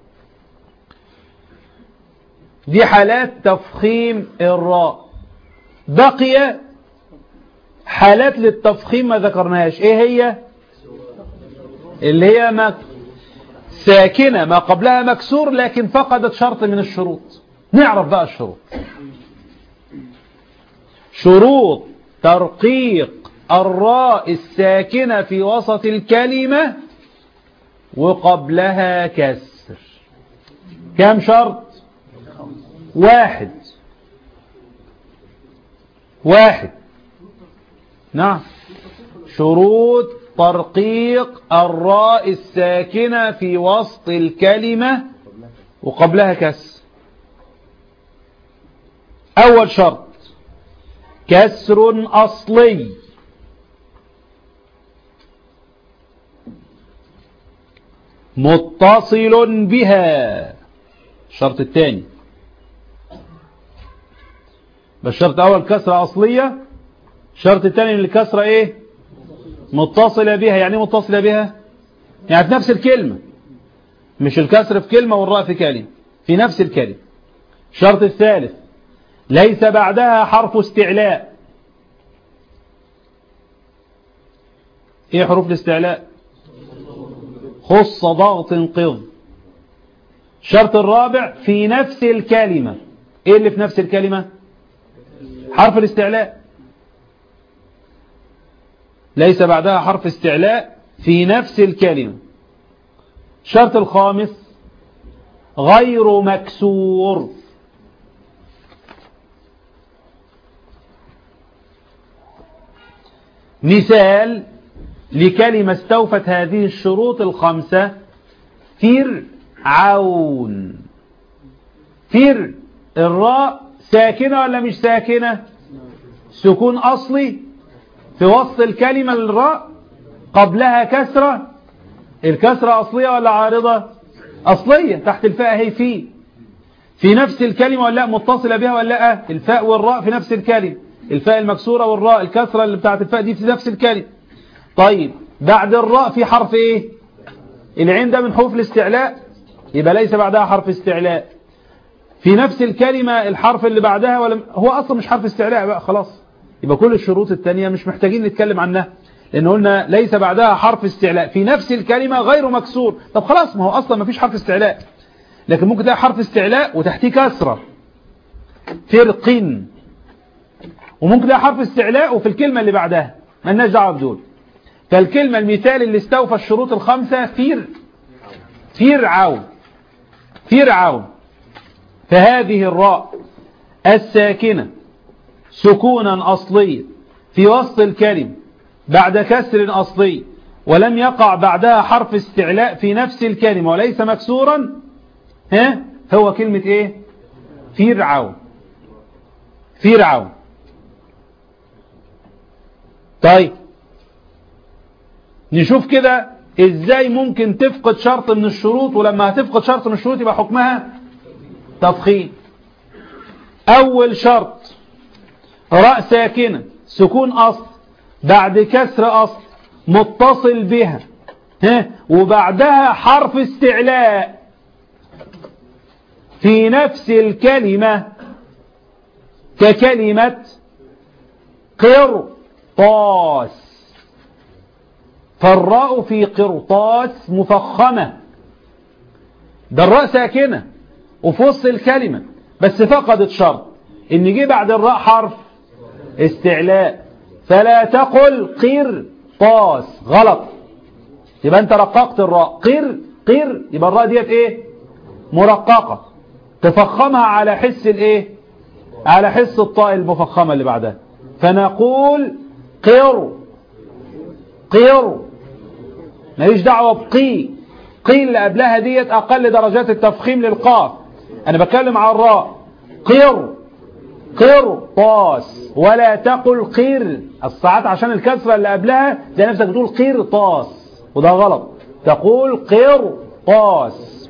دي حالات تفخيم الراء. بقي حالات للتفخيم ما ذكرناهاش، ايه هي؟ اللي هي ما ساكنة ما قبلها مكسور لكن فقدت شرط من الشروط. نعرف بقى الشروط. شروط ترقيق الراء الساكنة في وسط الكلمة وقبلها كسر. كم شرط؟ واحد. واحد نعم، شروط ترقيق الراء الساكنة في وسط الكلمة وقبلها كسر. أول شرط كسر أصلي، متصل بها. الشرط الثاني، بالشرط الأول كسرة أصلية، الشرط الثاني الكسرة إيه؟ متصلة بها. يعني متصلة بها يعني في نفس الكلمة، مش الكسر في كلمة والراء في كلمة، في نفس الكلمة. الشرط الثالث ليس بعدها حرف استعلاء. ايه حروف الاستعلاء؟ خص ضغط انقض. الشرط الرابع في نفس الكلمة. ايه اللي في نفس الكلمة؟ حرف الاستعلاء. ليس بعدها حرف استعلاء في نفس الكلمة. الشرط الخامس غير مكسور. مثال لكلمة استوفت هذه الشروط الخمسة: فرعون. فر الراء ساكنة ولا مش ساكنة؟ سكون أصلي في وسط الكلمة الراء قبلها كسرة، الكسرة أصلية ولا عارضة؟ أصلية، تحت الفاء هي في في نفس الكلمة ولا لا؟ متصلة بها ولا لا؟ الفاء والراء في نفس الكلمة، الفاء المكسورة والراء الكسرة اللي بتاعت الفاء دي في نفس الكلمة. طيب بعد الراء في حرف ايه؟ العين ده من حروف الاستعلاء، يبقى ليس بعدها حرف استعلاء. في نفس الكلمة الحرف اللي بعدها ولا هو أصلا مش حرف استعلاء بقى خلاص، يبقى كل الشروط التانية مش محتاجين نتكلم عنها، لأن قلنا ليس بعدها حرف استعلاء في نفس الكلمة غير مكسور. طب خلاص، ما هو أصلا ما فيش حرف استعلاء، لكن ممكن تلاقي حرف استعلاء وتحتيه كسرة فرق، وممكن تلاقي حرف استعلاء وفي الكلمة اللي بعدها ما لناش دعوه بدول. فالكلمة المثال اللي استوفى الشروط الخمسة فير فرعون فرعون. فهذه الراء الساكنة سكونا أصليا في وسط الكلمة بعد كسر أصلي ولم يقع بعدها حرف استعلاء في نفس الكلمة وليس مكسورا، ها هو كلمة ايه؟ فرعون فرعون. طيب نشوف كده ازاي ممكن تفقد شرط من الشروط، ولما هتفقد شرط من الشروط يبقى حكمها تفخيم. اول شرط راء ساكنة سكون اصل بعد كسر اصل متصل بها، ها وبعدها حرف استعلاء في نفس الكلمة ككلمة قرطاس. فالراء في قرطاس مفخمة، ده الراء ساكنة وفي وسط الكلمة بس فقدت شرط ان جه بعد الراء حرف استعلاء، فلا تقل قرطاس، غلط. يبقى انت رققت الراء قر قر، يبقى الراء ديت ايه؟ مرققة، تفخمها على حس الايه؟ على حس الطاء المفخمة اللي بعدها. فنقول قر قر، ماليش دعوة بقي، قي اللي قبلها ديت اقل درجات التفخيم للقاف، انا بتكلم على الراء. قر قرطاس، ولا تقل قر الساعات عشان الكسرة اللي قبلها زي نفسك بتقول قرطاس، وده غلط، تقول قرطاس.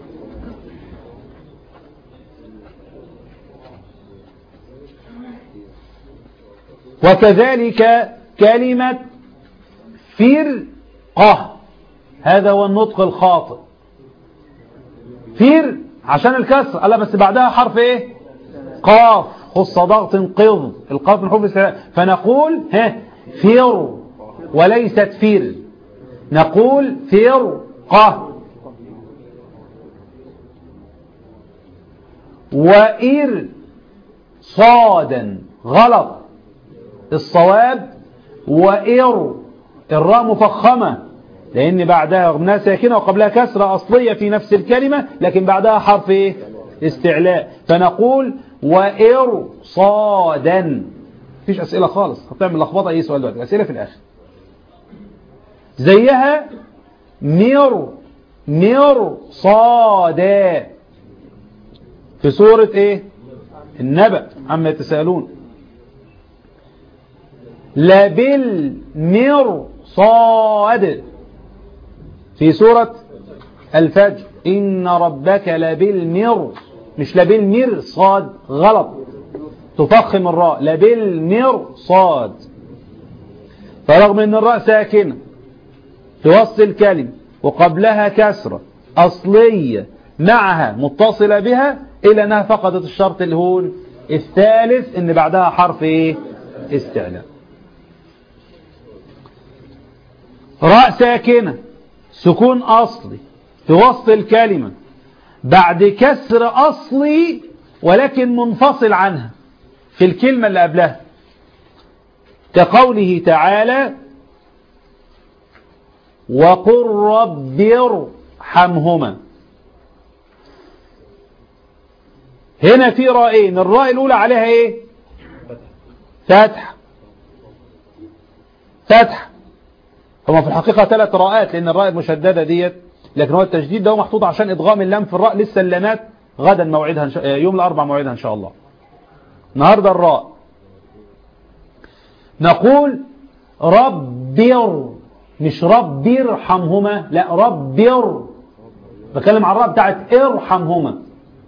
وكذلك كلمة فرقة، هذا هو النطق الخاطئ. فر عشان الكسر، قال بس بعدها حرف ايه؟ قاف، خص ضغط قض، القاف من حروف الاستعلاء، فنقول ها فر وليست فر، نقول فرقة. وإر صادا، غلط، الصواب وإر، الراء مفخمة لأن بعدها غناء ساكنة وقبلها كسرة أصلية في نفس الكلمة، لكن بعدها حرف إيه؟ استعلاء، فنقول وإر صادا. مفيش أسئلة خالص، هتعمل لخبطة أي سؤال دلوقتي، أسئلة في الآخر. زيها مر مر صادا في سورة إيه؟ النبأ عما يتساءلون. لبالمرصاد في سورة الفجر، إن ربك لبالمر، مش لبالمرصاد، غلط، تفخم الراء، لبالمرصاد. فرغم ان الراء ساكنة في وسط الكلمة وقبلها كسرة أصلية معها متصلة بها، إلا أنها فقدت الشرط الهون الثالث، إن بعدها حرف إيه؟ استعلاء. راء ساكنة سكون أصلي في وسط الكلمة بعد كسر أصلي ولكن منفصل عنها في الكلمة اللي قبلها، كقوله تعالى وقل رب ارحمهما. هنا في راءين، الراء الأولى عليها إيه؟ فتح فتح. هما في الحقيقة ثلاث راءات، لأن الراء المشددة ديت، لكن هو التشديد ده محطوط عشان إدغام اللام في الراء. لسه اللامات غدا موعدها ش... يوم الأربع موعدها إن شاء الله. النهاردة الراء. نقول ربر، مش رب ارحمهما، لا ربر، بكلم عن الراء بتاعت ارحمهما،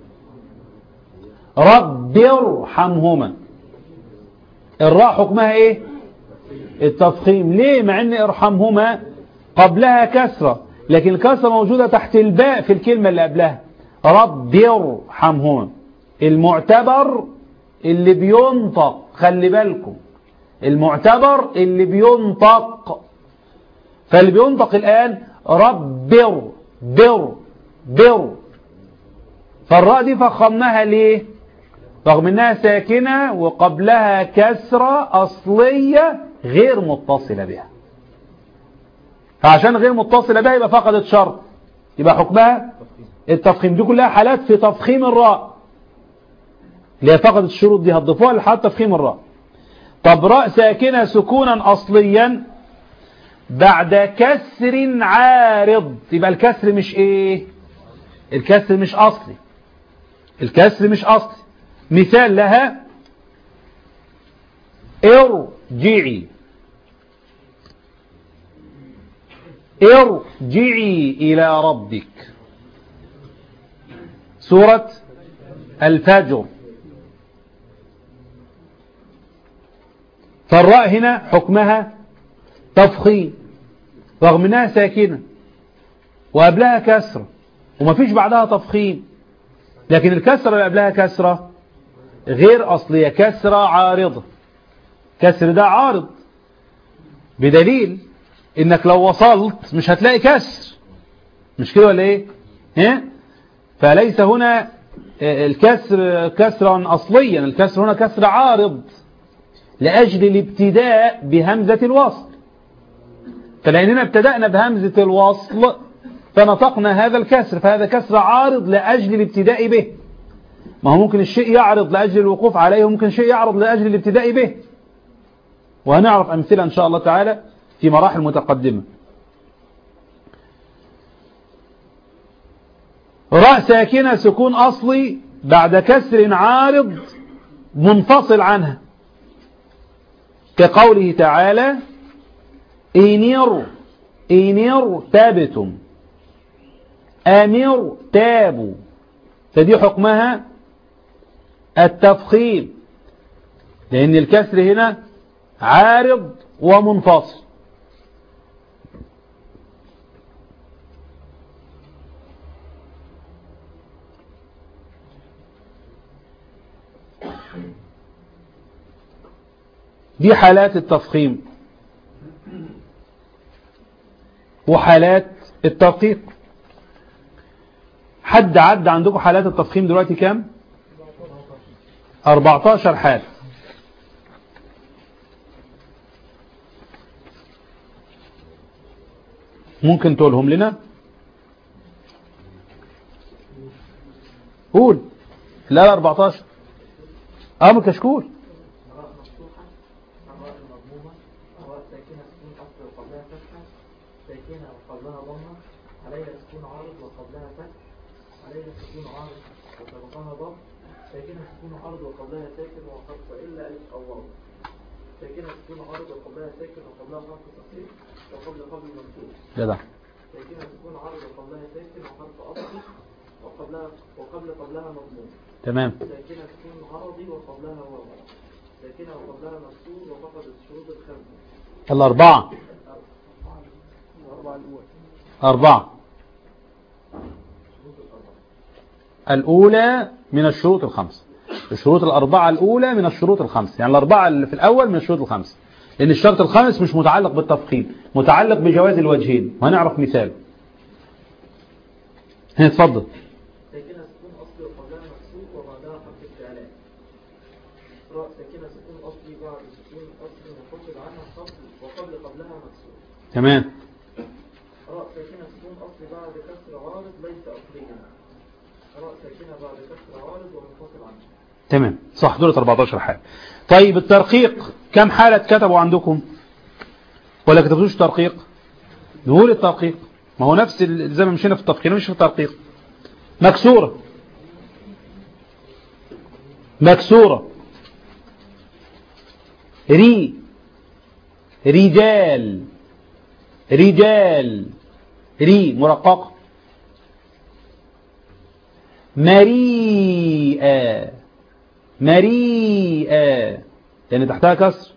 رب ارحمهما. الراء حكمها ايه؟ التفخيم. ليه؟ مع ان ارحمهما قبلها كسرة، لكن الكسرة موجودة تحت الباء في الكلمة اللي قبلها، رب ارحمهما. المعتبر اللي بينطق، خلي بالكم، المعتبر اللي بينطق، فاللي بينطق الآن ربر بر بر، فالراء دي فخمناها ليه؟ رغم انها ساكنة وقبلها كسرة أصلية غير متصلة بها، فعشان غير متصلة بها يبقى فقدت شرط، يبقى حكمها التفخيم. دي كلها حالات في تفخيم الراء اللي هي فقدت الشروط دي، هتضيفوها لحالات تفخيم الراء. طب راء ساكنة سكونا أصليا بعد كسر عارض، يبقى الكسر مش ايه؟ الكسر مش أصلي، الكسر مش أصلي. مثال لها ارجعي، ارجعي إلى ربك، سورة الفجر. فالراء هنا حكمها تفخيم رغم انها ساكنة وقبلها كسرة ومفيش بعدها تفخيم، لكن الكسرة اللي قبلها كسرة غير أصلية، كسرة عارضة. كسر ده عارض بدليل انك لو وصلت مش هتلاقي كسر، مش كده ولا ايه؟ ها؟ فليس هنا الكسر كسرا أصليا، الكسر هنا كسر عارض لأجل الابتداء بهمزة الوصل، فلأننا ابتدأنا بهمزة الوصل فنطقنا هذا الكسر، فهذا كسر عارض لأجل الابتداء به. ما هو ممكن الشيء يعرض لأجل الوقوف عليه، وممكن شيء يعرض لأجل الابتداء به، وهنعرف أمثلة إن شاء الله تعالى في مراحل متقدمة. راء ساكنة سكون أصلي بعد كسر عارض منفصل عنها، كقوله تعالى إنير إنير تابتم أمير تابوا، فدي حكمها التفخيم لأن الكسر هنا عارض ومنفصل. دي حالات التفخيم وحالات الترقيق. حد عد عندكم حالات التفخيم دلوقتي كام؟ أربعتاشر حالة. ممكن تقولهم لنا؟ قول. لا لا أربعتاشر. أمر كشكول. ساكنة وقبلها ضمة، عليها سكون عارض وقبلها فتح، عليها سكون عارض وسبقها ضم، ساكنة سكون عارض وقبلها ساكن وحرف إلا ألف أو واو، ساكنة سكون عارض وقبلها ساكن وقبلها حرف تصحيح وقبل قبل مفتوح. جدع. ساكنة سكون عارض وقبلها ساكن وحرف أصلي وقبلها وقبل قبلها مضموم. تمام. ساكنة سكون عرضي وقبلها واو، ساكنة وقبلها مكسور وفقدت الشروط الخمسة. الأربعة. أربعة. الأولى من الشروط الخمسة، الشروط الأربعة الأولى من الشروط الخمسة، يعني الأربعة اللي في الأول من الشروط الخمسة، لأن الشرط الخامس مش متعلق بالتفخيم، متعلق بجواز الوجهين، وهنعرف مثال. هنا اتفضل. ساكنة سكون أصلي وقبلها مكسور وبعدها حرف استعلاء. راء ساكنة سكون أصلي بعد سكون أصلي منفصل عنها خفض وقبل قبلها مكسور. تمام. راء ساكنة سكون أصلي بعد كسر عارض ليس أصليا. راء ساكنة بعد كسر عارض ومنفصل عنها. تمام صح، دول أربعتاشر حالة. طيب الترقيق كم حالة كتبوا عندكم ولا كتبتوش ترقيق؟ نقول الترقيق، ما هو نفس زي ما مشينا في التفخيم مش في الترقيق. مكسورة مكسورة ري رجال رجال ري مرققة. مريئة مريئة لأن تحتها كسر.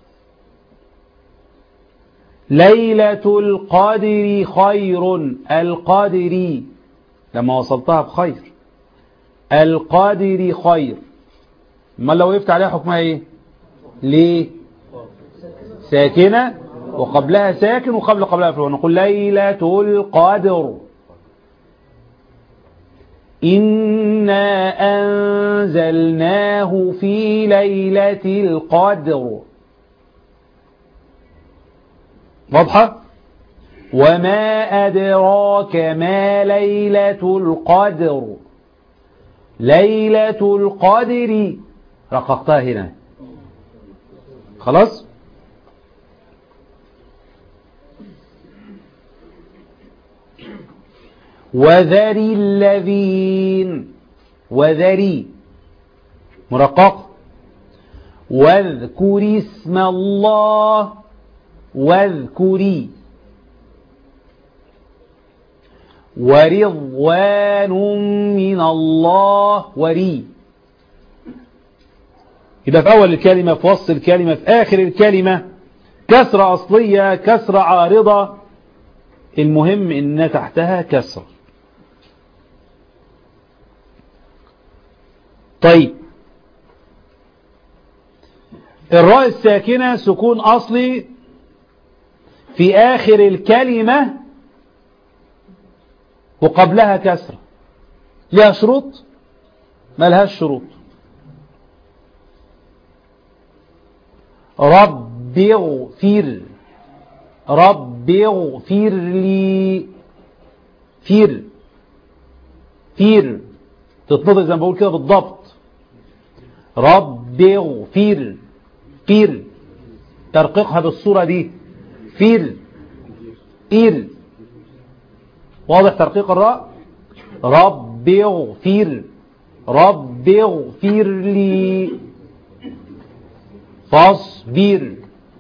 ليلة القدر خير القدر لما وصلتها بخير القدر خير. ما لو وقفت عليها حكمها ايه؟ ليه؟ ساكنة وقبلها ساكن وقبل قبلها فلو نقول ليلة القدر. إنا أنزلناه في ليلة القدر. واضحة؟ وما أدراك ما ليلة القدر. ليلة القدر رققتها هنا خلاص. وذري الذين وذري مرقق. واذكر اسم الله واذكري. ورضوان من الله وري. يبقى في أول الكلمة في وسط الكلمة في آخر الكلمة كسرة أصلية كسرة عارضة. المهم إن تحتها كسر. طيب الراء الساكنة سكون أصلي في آخر الكلمة وقبلها كسرة. لها شروط؟ ما لهاش شروط. رب اغفر رب اغفر لي. فير فير تتنطق زي ما بقول كده بالضبط. رب اغفر فير ترققها بالصورة دي فير إير. واضح ترقيق الراء. رب اغفر رب اغفر لي. فاصبر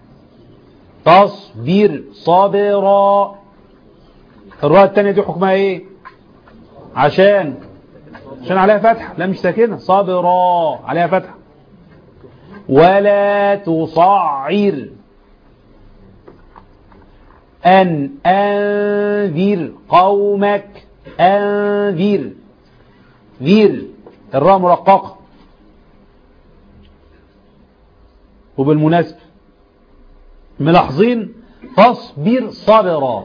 تصبر صابرا. الراء الثانية دي حكمها ايه؟ عشان عشان عليها فتحة. لا مش ساكنة. صابرا عليها فتحة. ولا تصعر أن أنذر قومك. أنذر ذير الراء مرققة. وبالمناسبة ملاحظين فاصبر صبرا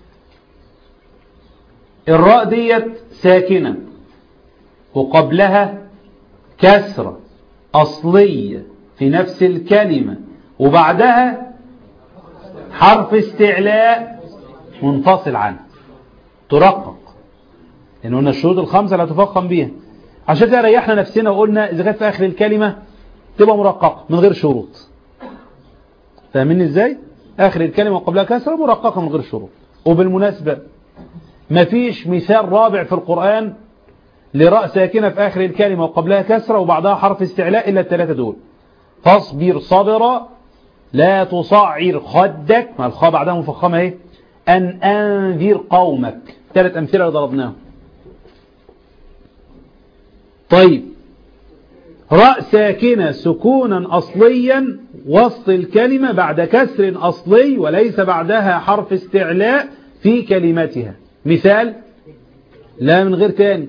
الراء ديت ساكنة وقبلها كسرة أصلية في نفس الكلمة وبعدها حرف استعلاء منفصل عنه ترقق. لأن قلنا الشروط الخمسة لا تفخم بيها. عشان كده ريحنا نفسنا وقلنا إذا كانت في آخر الكلمة تبقى مرققة من غير شروط. فاهمين إزاي؟ آخر الكلمة وقبلها كسرة مرققة من غير شروط. وبالمناسبة مفيش مثال رابع في القرآن لراء ساكنة في آخر الكلمة وقبلها كسرة وبعدها حرف استعلاء إلا الثلاثة دول. فاصبر صبرا لا تصعر خدك مع الخاء بعدها مفخمة ايه أن أنذر قومك. ثلاث أمثلة اللي ضربناهم. طيب راء ساكنة سكونا أصليا وسط الكلمة بعد كسر أصلي وليس بعدها حرف استعلاء في كلمتها. مثال لا من غير تاني.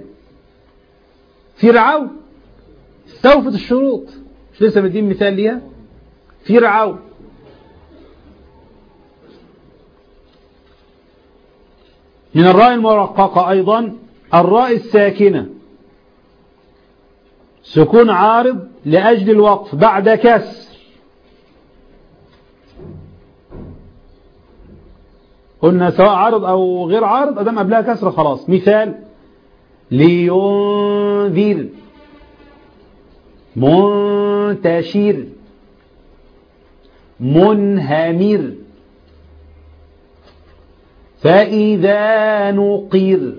فرعون استوفت الشروط مش لسه مدين مثال ليها. فرعون من الراء المرققة أيضا الراء الساكنة سكون عارض لأجل الوقف بعد كسر. قلنا سواء عارض أو غير عارض أدام قبلها كسر خلاص. مثال لينذر منتشر منهمر. فإذا نقر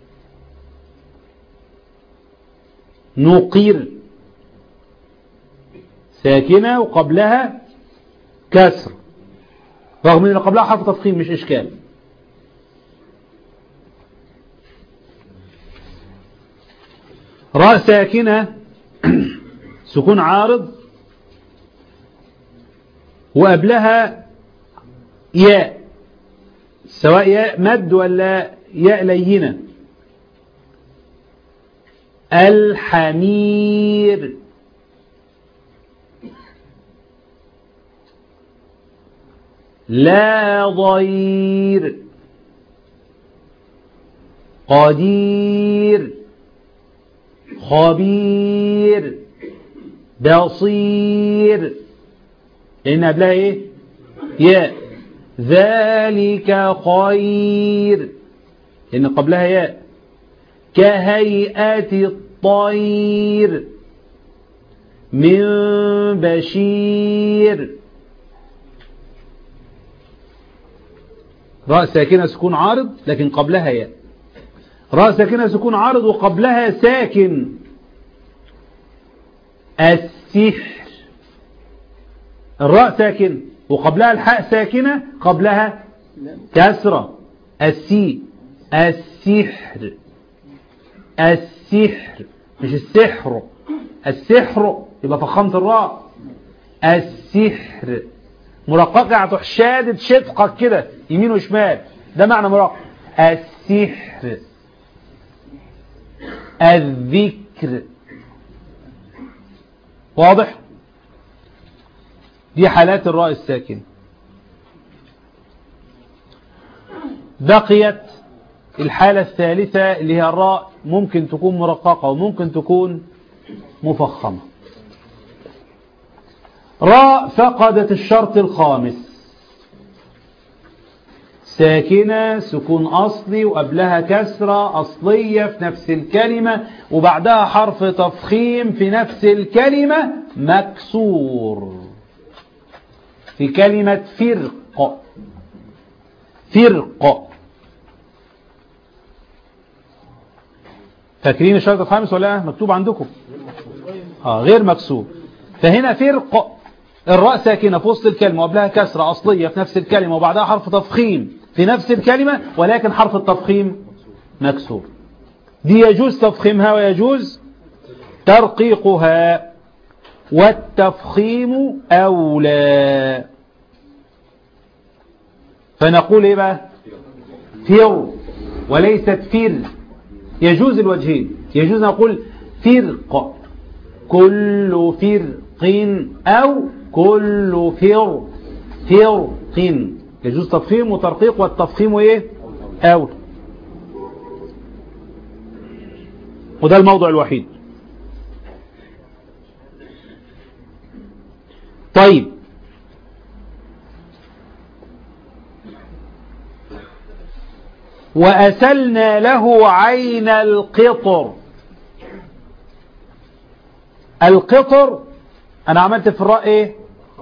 نقر ساكنة وقبلها كسر. رغم ان قبلها حرف تفخيم مش اشكال. راء ساكنة سكون عارض وقبلها ياء، سواء ياء مد ولا ياء لينة. الحمير، لا ضير، قدير، خبير، بصير، لأن قبلها إيه؟ ياء. ذلك خير، لأن قبلها ياء. كهيئة الطير، من بشير. راء ساكنة سكون عارض لكن قبلها ياء. راء ساكنة سكون عارض وقبلها ساكن. السحر، الراء ساكن وقبلها الحاء ساكنة، قبلها كسرة. السي، السحر، السحر مش السحر. السحر يبقى فخمت الراء. السحر مرققة، هتروح شادد شفقك كده يمين وشمال، ده معنى مرقق. السحر. الذكر، واضح؟ دي حالات الراء الساكن. بقيت الحالة الثالثة اللي هي الراء ممكن تكون مرققة وممكن تكون مفخمة. راء فقدت الشرط الخامس، ساكنة سكون أصلي وقبلها كسرة أصلية في نفس الكلمة وبعدها حرف تفخيم في نفس الكلمة مكسور. في كلمة فرق، فرق، فاكرين الشرط الخامس ولا مكتوب عندكم؟ آه غير مكسور. فهنا فرق الراء ساكنة في وسط الكلمة وقبلها كسرة أصلية في نفس الكلمة وبعدها حرف تفخيم في نفس الكلمة ولكن حرف التفخيم مكسور. دي يجوز تفخيمها ويجوز ترقيقها، والتفخيم أولى. فنقول إيه بقى؟ فر وليست فر. يجوز الوجهين، يجوز نقول فرق، كل فرق، أو كل فر فرق. يجوز تفخيم وترقيق، والتفخيم إيه؟ أولى. وده الموضوع الوحيد. طيب وأسلنا له عين القطر. القطر أنا عملت في الراء إيه؟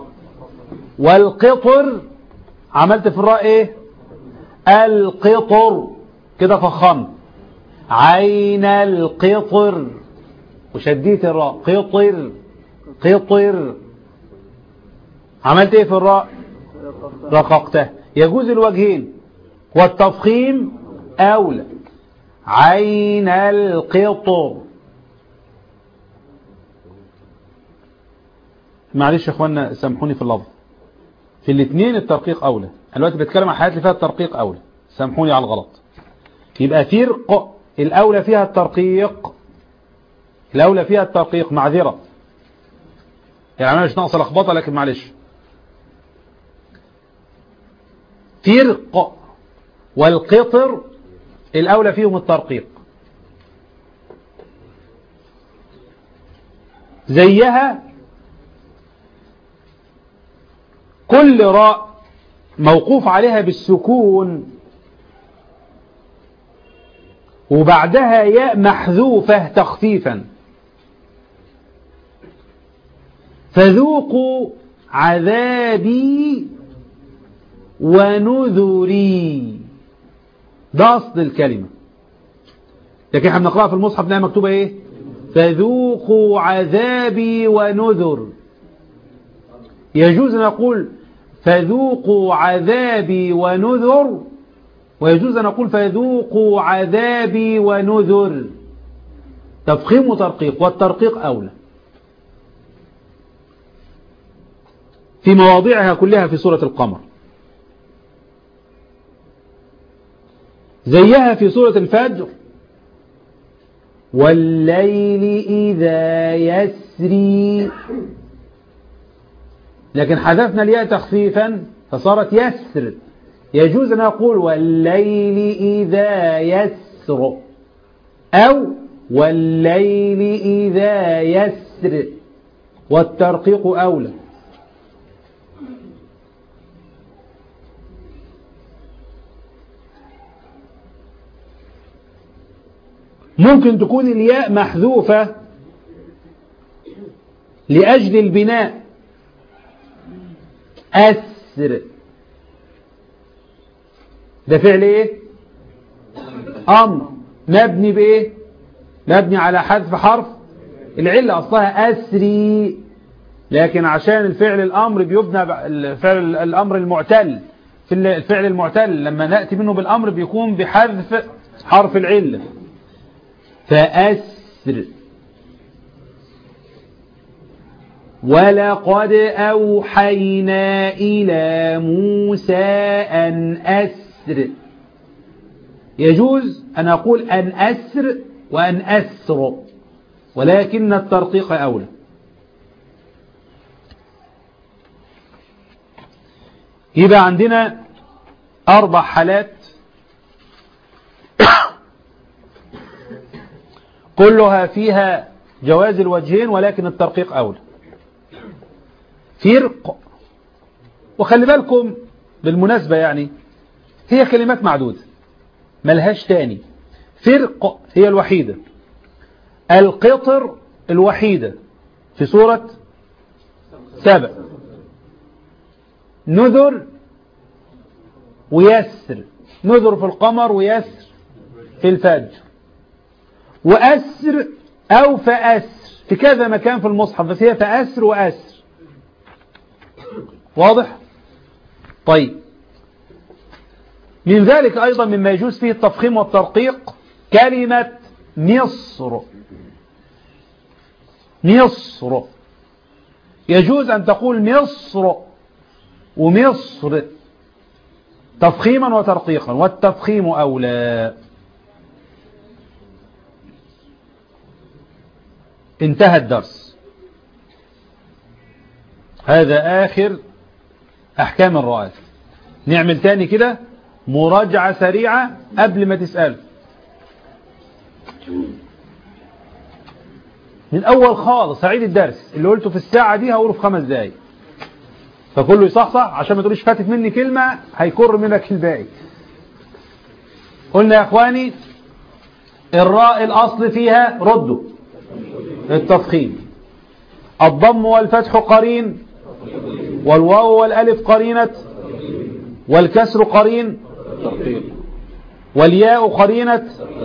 والقطر عملت في الراء إيه؟ القطر، كده فخمت. عين القطر وشديت الراء، قطر قطر. عملت إيه في الراء؟ رققته. يجوز الوجهين، والتفخيم أولى. عين القطر. معلش يا اخوانا سامحوني في اللفظ، في الاثنين الترقيق أولى. أنا دلوقتي بتكلم عن حالات اللي فيها الترقيق أولى، سامحوني على الغلط. يبقى فرق الأولى فيها الترقيق، الأولى فيها الترقيق، معذرة يعني أنا مش ناقص لخبطة لكن معلش. فرق والقطر الأولى فيهم الترقيق. زيها كل راء موقوف عليها بالسكون وبعدها ياء محذوفة تخفيفا. فذوقوا عذابي ونذري، ده أصل الكلمة، لكن احنا بنقرأها في المصحف لها مكتوبة ايه؟ فذوقوا عذابي ونذر. يجوز أن نقول فذوقوا عذابي ونذر، ويجوز أن أقول فذوقوا عذابي ونذر، تفخيم وترقيق، والترقيق أولى في مواضعها كلها في سورة القمر، زيها في سورة الفجر والليل إذا يسري، لكن حذفنا الياء تخفيفا فصارت يسر، يجوز أن أقول والليل إذا يسر أو والليل إذا يسر، والترقيق أولى. ممكن تكون الياء محذوفة لأجل البناء، أسر ده فعل إيه؟ أمر مبني بإيه؟ مبني على حذف حرف العلة، أصلها أسري، لكن عشان الفعل الأمر بيبنى الفعل الأمر المعتل، في الفعل المعتل لما نأتي منه بالأمر بيكون بحذف حرف العلة، فأسر. ولقد أوحينا إلى موسى أن أسر، يجوز أن أقول أن أسر وأن أسر، ولكن الترقيق أولى. يبقى عندنا أربع حالات كلها فيها جواز الوجهين، ولكن الترقيق أولى. فرق، وخلي بالكم بالمناسبة يعني هي كلمات معدودة ملهاش تاني. فرق هي الوحيدة، القطر الوحيدة في سورة سبع، نذر ويسر، نذر في القمر ويسر في الفجر، وأسر أو فأسر في كذا مكان في المصحف، بس هي فأسر وأسر. واضح؟ طيب، من ذلك أيضا مما يجوز فيه التفخيم والترقيق كلمة مصر. مصر يجوز أن تقول مصر ومصر تفخيما وترقيقا، والتفخيم أولى. انتهى الدرس. هذا آخر أحكام الرؤات. نعمل تاني كده مراجعة سريعة قبل ما تسأل. من أول خالص هعيد الدرس اللي قلته في الساعة دي هقوله في خمس دقايق، فكله يصحصح عشان ما تقوليش فاتت مني كلمة هيكر منك الباقي. قلنا يا اخواني الراء الأصل فيها ردوا التفخيم، الضم والفتح قرين، والواو والألف قرينة، والكسر قرين، والياء قرينة،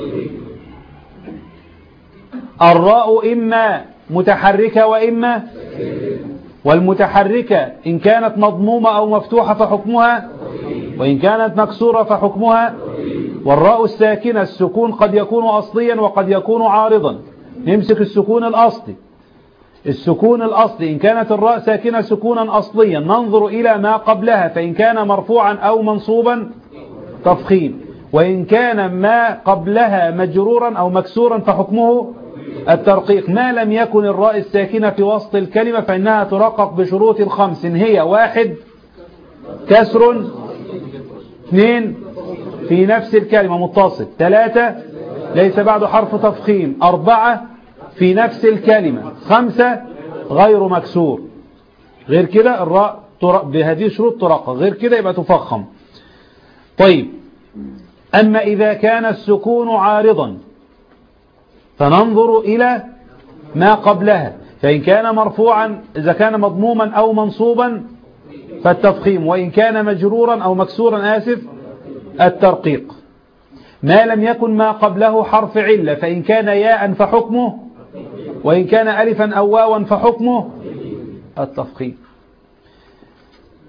الراء إما متحركة وإما، والمتحركة إن كانت مضمومة أو مفتوحة فحكمها، وإن كانت مكسورة فحكمها، والراء الساكنة السكون قد يكون أصليا وقد يكون عارضا. نمسك السكون الأصلي. السكون الأصلي إن كانت الراء ساكنة سكونا أصليا ننظر إلى ما قبلها، فإن كان مرفوعا أو منصوبا تفخيم، وإن كان ما قبلها مجرورا أو مكسورا فحكمه الترقيق. ما لم يكن الراء الساكنة في وسط الكلمة فإنها ترقق بشروط الخمس، هي: واحد كسر، اثنين في نفس الكلمة متصل، ثلاثة ليس بعد حرف تفخيم، أربعة في نفس الكلمة، خمسة غير مكسور. غير كده الراء بهذه الشروط ترقق، غير كده يبقى تفخم. طيب، أما إذا كان السكون عارضا فننظر إلى ما قبلها، فإن كان مرفوعا إذا كان مضموما أو منصوبا فالتفخيم، وإن كان مجرورا أو مكسورا آسف الترقيق. ما لم يكن ما قبله حرف علة، فإن كان ياء فحكمه، وإن كان ألفا أو واوا فحكمه التفخيم.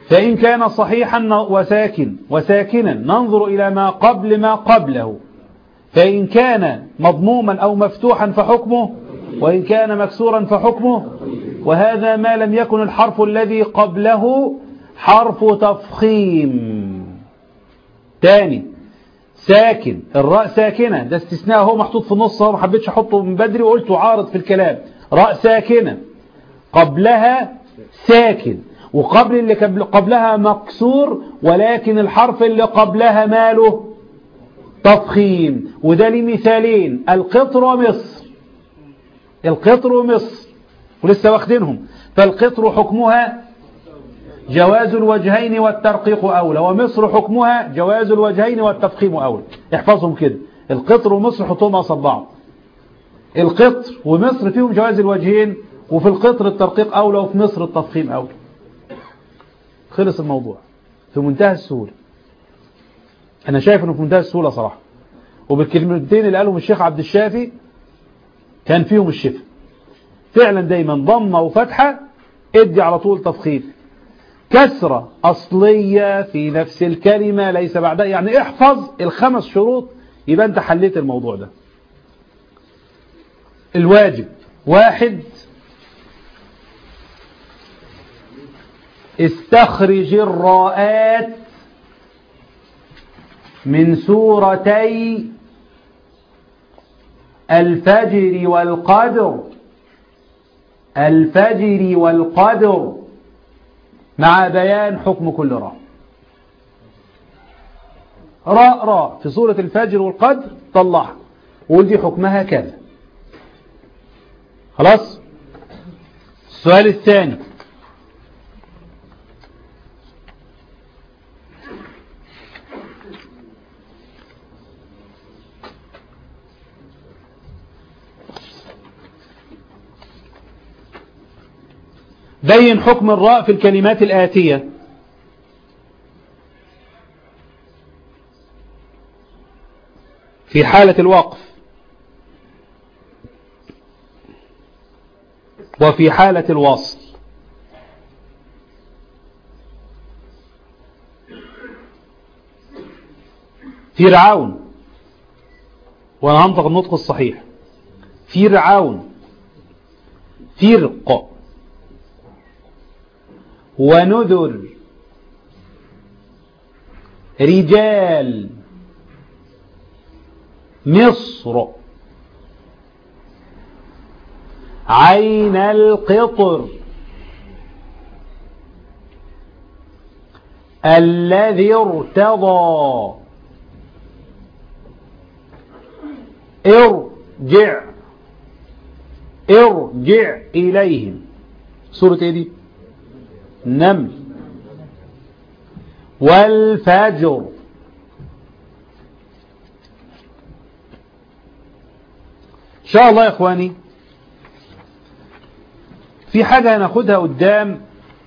فإن كان صحيحا وساكن وساكنا ننظر إلى ما قبل ما قبله، فإن كان مضموما أو مفتوحا فحكمه، وإن كان مكسورا فحكمه. وهذا ما لم يكن الحرف الذي قبله حرف تفخيم. تاني، ساكن، الراء ساكنة، ده استثناء هو محطوط في النص، هو ما حبيتش احطه من بدري وقلته عارض في الكلام. راء ساكنة قبلها ساكن، وقبل اللي قبلها مكسور، ولكن الحرف اللي قبلها ماله تفخيم. وده ليه مثالين، القطر ومصر. القطر ومصر ولسه واخدينهم. فالقطر حكمها جواز الوجهين والترقيق أولى، ومصر حكمها جواز الوجهين والتفخيم أولى. احفظهم كده، القطر ومصر حطوهم قصاد بعض. القطر ومصر فيهم جواز الوجهين، وفي القطر الترقيق أولى، وفي مصر التفخيم أولى. خلص الموضوع في منتهى السهولة. أنا شايف أنه في منتهى السهولة صراحة، وبالكلمتين اللي قالهم الشيخ عبد الشافي كان فيهم الشفاء فعلا. دايما ضمة وفتحة ادي على طول تفخيم، كسرة أصلية في نفس الكلمة ليس بعدها، يعني احفظ الخمس شروط يبقى أنت حليت الموضوع ده. الواجب: واحد، استخرج الراءات من سورتي الفجر والقدر. الفجر والقدر مع بيان حكم كل راء. راء راء في سورة الفجر والقدر طلعها وقول دي حكمها كذا. خلاص. السؤال الثاني: بين حكم الراء في الكلمات الآتية: في حالة الوقف، وفي حالة الوصل. فرعون، وانا هنطق النطق الصحيح، فرعون، فرق، ونذر، رجال، مصر، عين القطر، الذي ارتضى، ارجع، ارجع إليهم. سورة ايه دي؟ نمل. والفجر. ان شاء الله يا اخواني في حاجة هناخدها قدام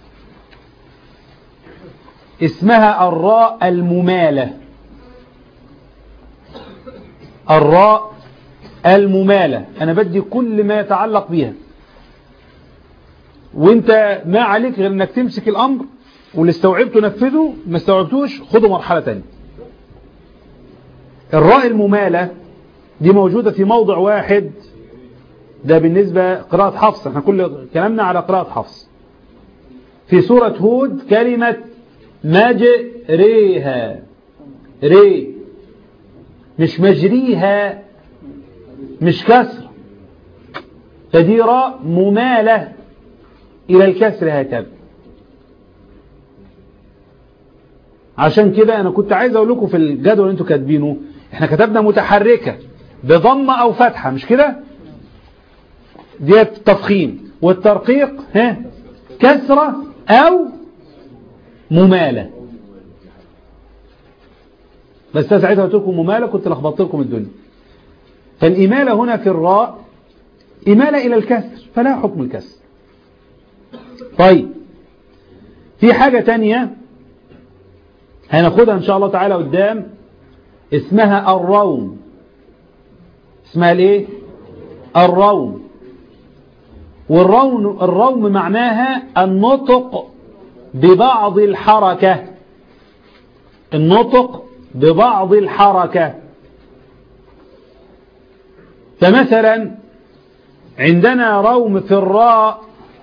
اسمها الراء الممالة. الراء الممالة انا بدي كل ما يتعلق بها، وانت ما عليك غير انك تمسك الامر، واللي استوعبته نفذه، ما استوعبتوش خده مرحلة تانية. الراء الممالة دي موجودة في موضع واحد، ده بالنسبة قراءة حفص، احنا كل كلامنا على قراءة حفص. في سورة هود كلمة مجريها، ري، مش مجريها، مش كسر، فدي راء ممالة إلى الكسر هكذا. عشان كده أنا كنت عايز أقول لكم في الجدول اللي أنتوا كاتبينه، إحنا كتبنا متحركة بضمة أو فتحة، مش كده؟ دي التفخيم. والترقيق ها كسرة أو ممالة. بس ساعتها قلت لكم ممالة كنت لخبطت لكم الدنيا. فالإمالة هنا في الراء إمالة إلى الكسر، فلا حكم الكسر. طيب في حاجة تانية هناخدها إن شاء الله تعالى قدام، اسمها الروم. اسمها الايه؟ الروم. والروم الروم معناها النطق ببعض الحركة، النطق ببعض الحركة. فمثلا عندنا روم في الراء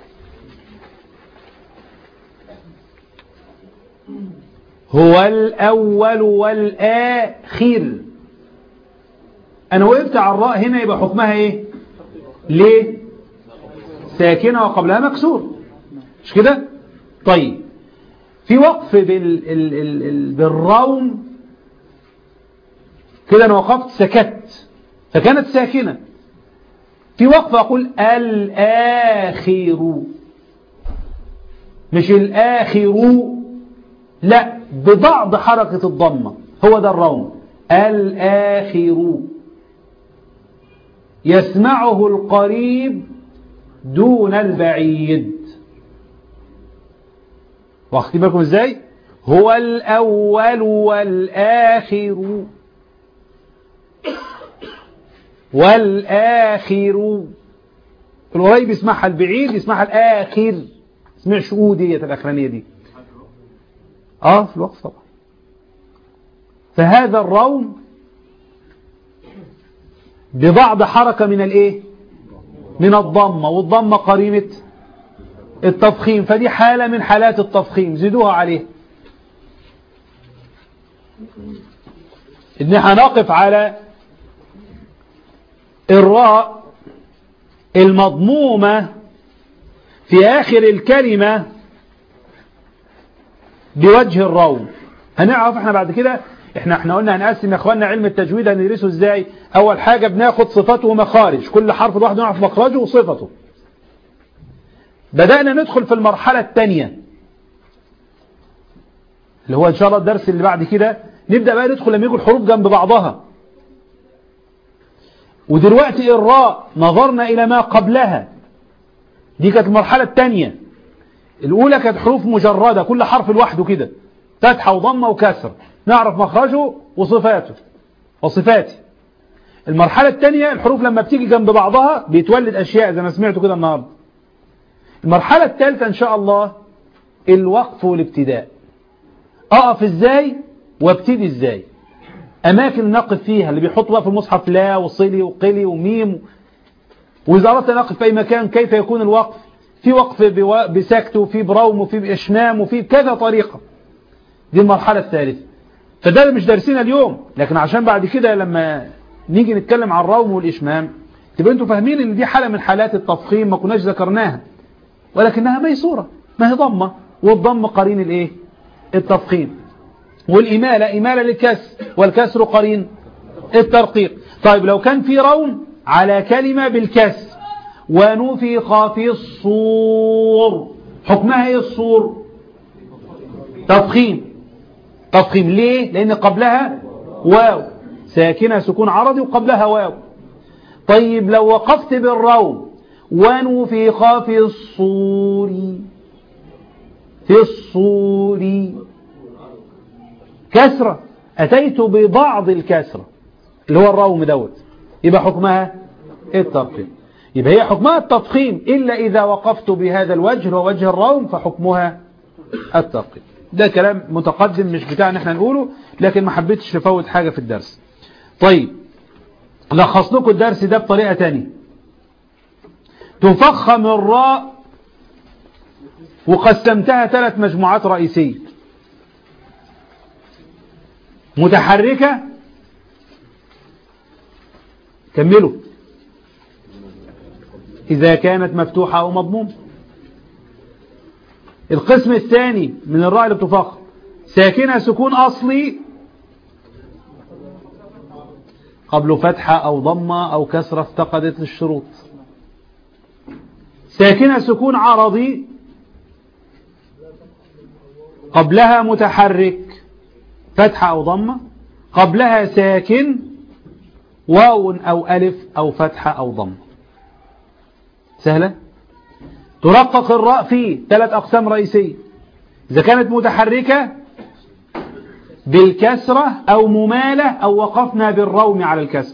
هو الأول والآخر. أنا وقفت على الراء هنا، يبقى حكمها إيه؟ ليه؟ ساكنة وقبلها مكسور، مش كده؟ طيب في وقف بال... ال... ال... ال... بالروم كده، أنا وقفت سكت فكانت ساكنة. في وقف أقول الآخر، مش الآخر، لا، ببعض حركة الضمة، هو ده الروم. الآخر يسمعه القريب دون البعيد. واخدين بالكم ازاي؟ هو الأول والآخر والآخر. القريب يسمعها، البعيد يسمعها الآخر. اسمع شو ديت الأخرانية دي؟ اه في الوقف طبعا. فهذا الروم ببعض حركة من الايه؟ من الضمة، والضمة قرينة التفخيم، فدي حالة من حالات التفخيم زيدوها عليه. ان هنقف على الراء المضمومة في آخر الكلمة بوجه الروم. هنعرف احنا بعد كده، احنا احنا قلنا هنقسم يا اخواننا علم التجويد هندرسه ازاي. اول حاجة بناخد صفاته ومخارج، كل حرف لوحده نعرف مخرجه وصفته. بدأنا ندخل في المرحلة الثانية اللي هو ان شاء الله الدرس اللي بعد كده، نبدأ بقى ندخل لما يجوا الحروف جنب بعضها. ودلوقتي الراء نظرنا الى ما قبلها، دي كانت المرحلة الثانية. الاولى كانت حروف مجردة، كل حرف لوحده كده، فتحة وضمة وكسر، نعرف مخرجه وصفاته وصفاته. المرحلة الثانية الحروف لما بتيجي جنب بعضها بيتولد أشياء زي ما سمعتوا كده النهاردة. المرحلة الثالثة إن شاء الله الوقف والابتداء. أقف إزاي وابتدي إزاي، أماكن نقف فيها اللي بيحط بقى في المصحف لا وصلي وقلي وميم. وإذا أردت نقف في أي مكان كيف يكون الوقف؟ في وقف بسكت وفي بروم وفي بإشمام وفي كذا طريقة. دي المرحلة الثالثة. فده مش دارسينها اليوم، لكن عشان بعد كده لما نيجي نتكلم عن الروم والإشمام تبقى انتوا فاهمين ان دي حالة من حالات التفخيم ما كناش ذكرناها، ولكنها ميسورة، ما هي ضمة، والضم قرين الايه؟ التفخيم. والإمالة إمالة للكسر، والكسر قرين الترقيق. طيب لو كان في روم على كلمة بالكسر ونفخ في الصور، حكمها ايه الصور؟ تفخيم. تفخيم ليه؟ لأن قبلها واو ساكنة سكون عرضي وقبلها واو. طيب لو وقفت بالروم ونفخ في الصور، في الصور كسرة، أتيت ببعض الكسرة اللي هو الروم دوت، يبقى حكمها التفخيم. يبقى هي حكمها التفخيم إلا إذا وقفت بهذا الوجه ووجه الروم فحكمها التفخيم. ده كلام متقدم مش بتاعنا احنا نقوله، لكن ما حبيتش نفوت حاجة في الدرس. طيب لخص لكم الدرس ده بطريقة تانية. تفخم الراء وقسمتها ثلاث مجموعات رئيسية: متحركة، كملوا، إذا كانت مفتوحة أو مضمومة. القسم الثاني من الراء اللي بتفخم ساكنة سكون أصلي قبل فتحة أو ضمة أو كسرة افتقدت للشروط. ساكنة سكون عرضي قبلها متحرك فتحة أو ضمة، قبلها ساكن واو أو ألف أو فتحة أو ضمة. سهلة. ترقق الراء فيه ثلاث أقسام رئيسية: إذا كانت متحركة بالكسرة أو ممالة أو وقفنا بالروم على الكسر.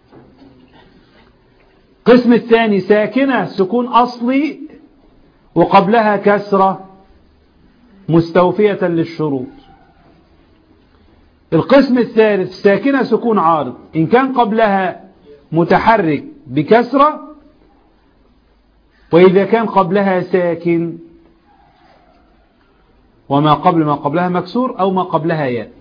القسم الثاني ساكنة سكون أصلي وقبلها كسرة مستوفية للشروط. القسم الثالث ساكنة سكون عارض، إن كان قبلها متحرك بكسرة، وإذا كان قبلها ساكن وما قبل ما قبلها مكسور أو ما قبلها ياء.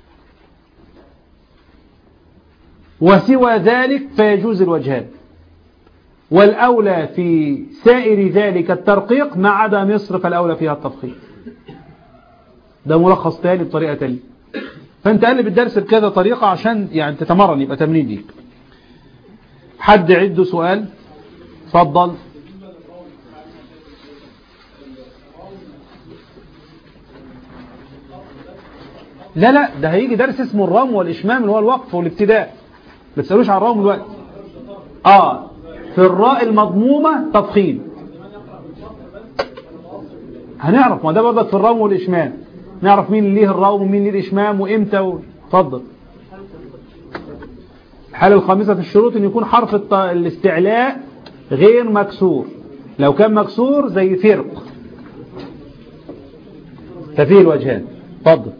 وسوى ذلك فيجوز الوجهان، والأولى في سائر ذلك الترقيق ما عدا مصر فالأولى فيها التفخيم. ده ملخص تاني بطريقة تانية. فانت قلب الدرس بكذا طريقة عشان يعني تتمرن، يبقى تمرين ليك. حد عنده سؤال؟ اتفضل. لا لا ده هيجي درس اسمه الرام والإشمام اللي هو الوقف والابتداء. ما تسألوش عن الرام دلوقتي. اه في الراء المضمومة تفخيم هنعرف، ما ده برضك في الرام والإشمام نعرف مين اللي ليه الروم ومين ليه الإشمام وإمتى و... اتفضل. الحالة الخامسة في الشروط أن يكون حرف الت... الاستعلاء غير مكسور. لو كان مكسور زي فرق ففيه الوجهان. اتفضل.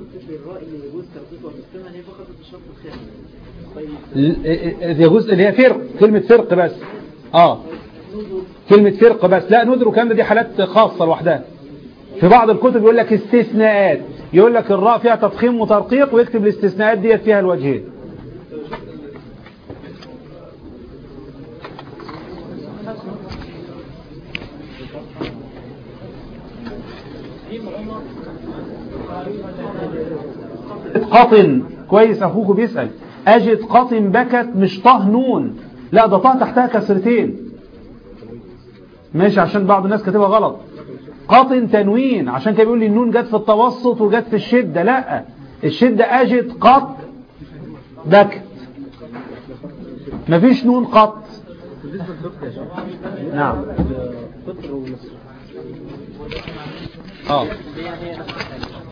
يجوز اللي هي فرق، كلمة فرق بس. اه كلمة فرق بس، لا ندر وكلام دي حالات خاصة لوحدها. في بعض الكتب يقول لك استثناءات، يقول لك الراء فيها تفخيم وترقيق ويكتب الاستثناءات دي فيها الوجهين. قطن كويس، اخوك بيسأل اجد قطن بكت مش طه نون، لا ده طه تحتها كسرتين ماشي، عشان بعض الناس كاتبها غلط. قطن تنوين، عشان كده بيقول لي النون جت في التوسط وجت في الشدة، لا الشدة اجد قط بكت، مفيش نون قط. نعم اه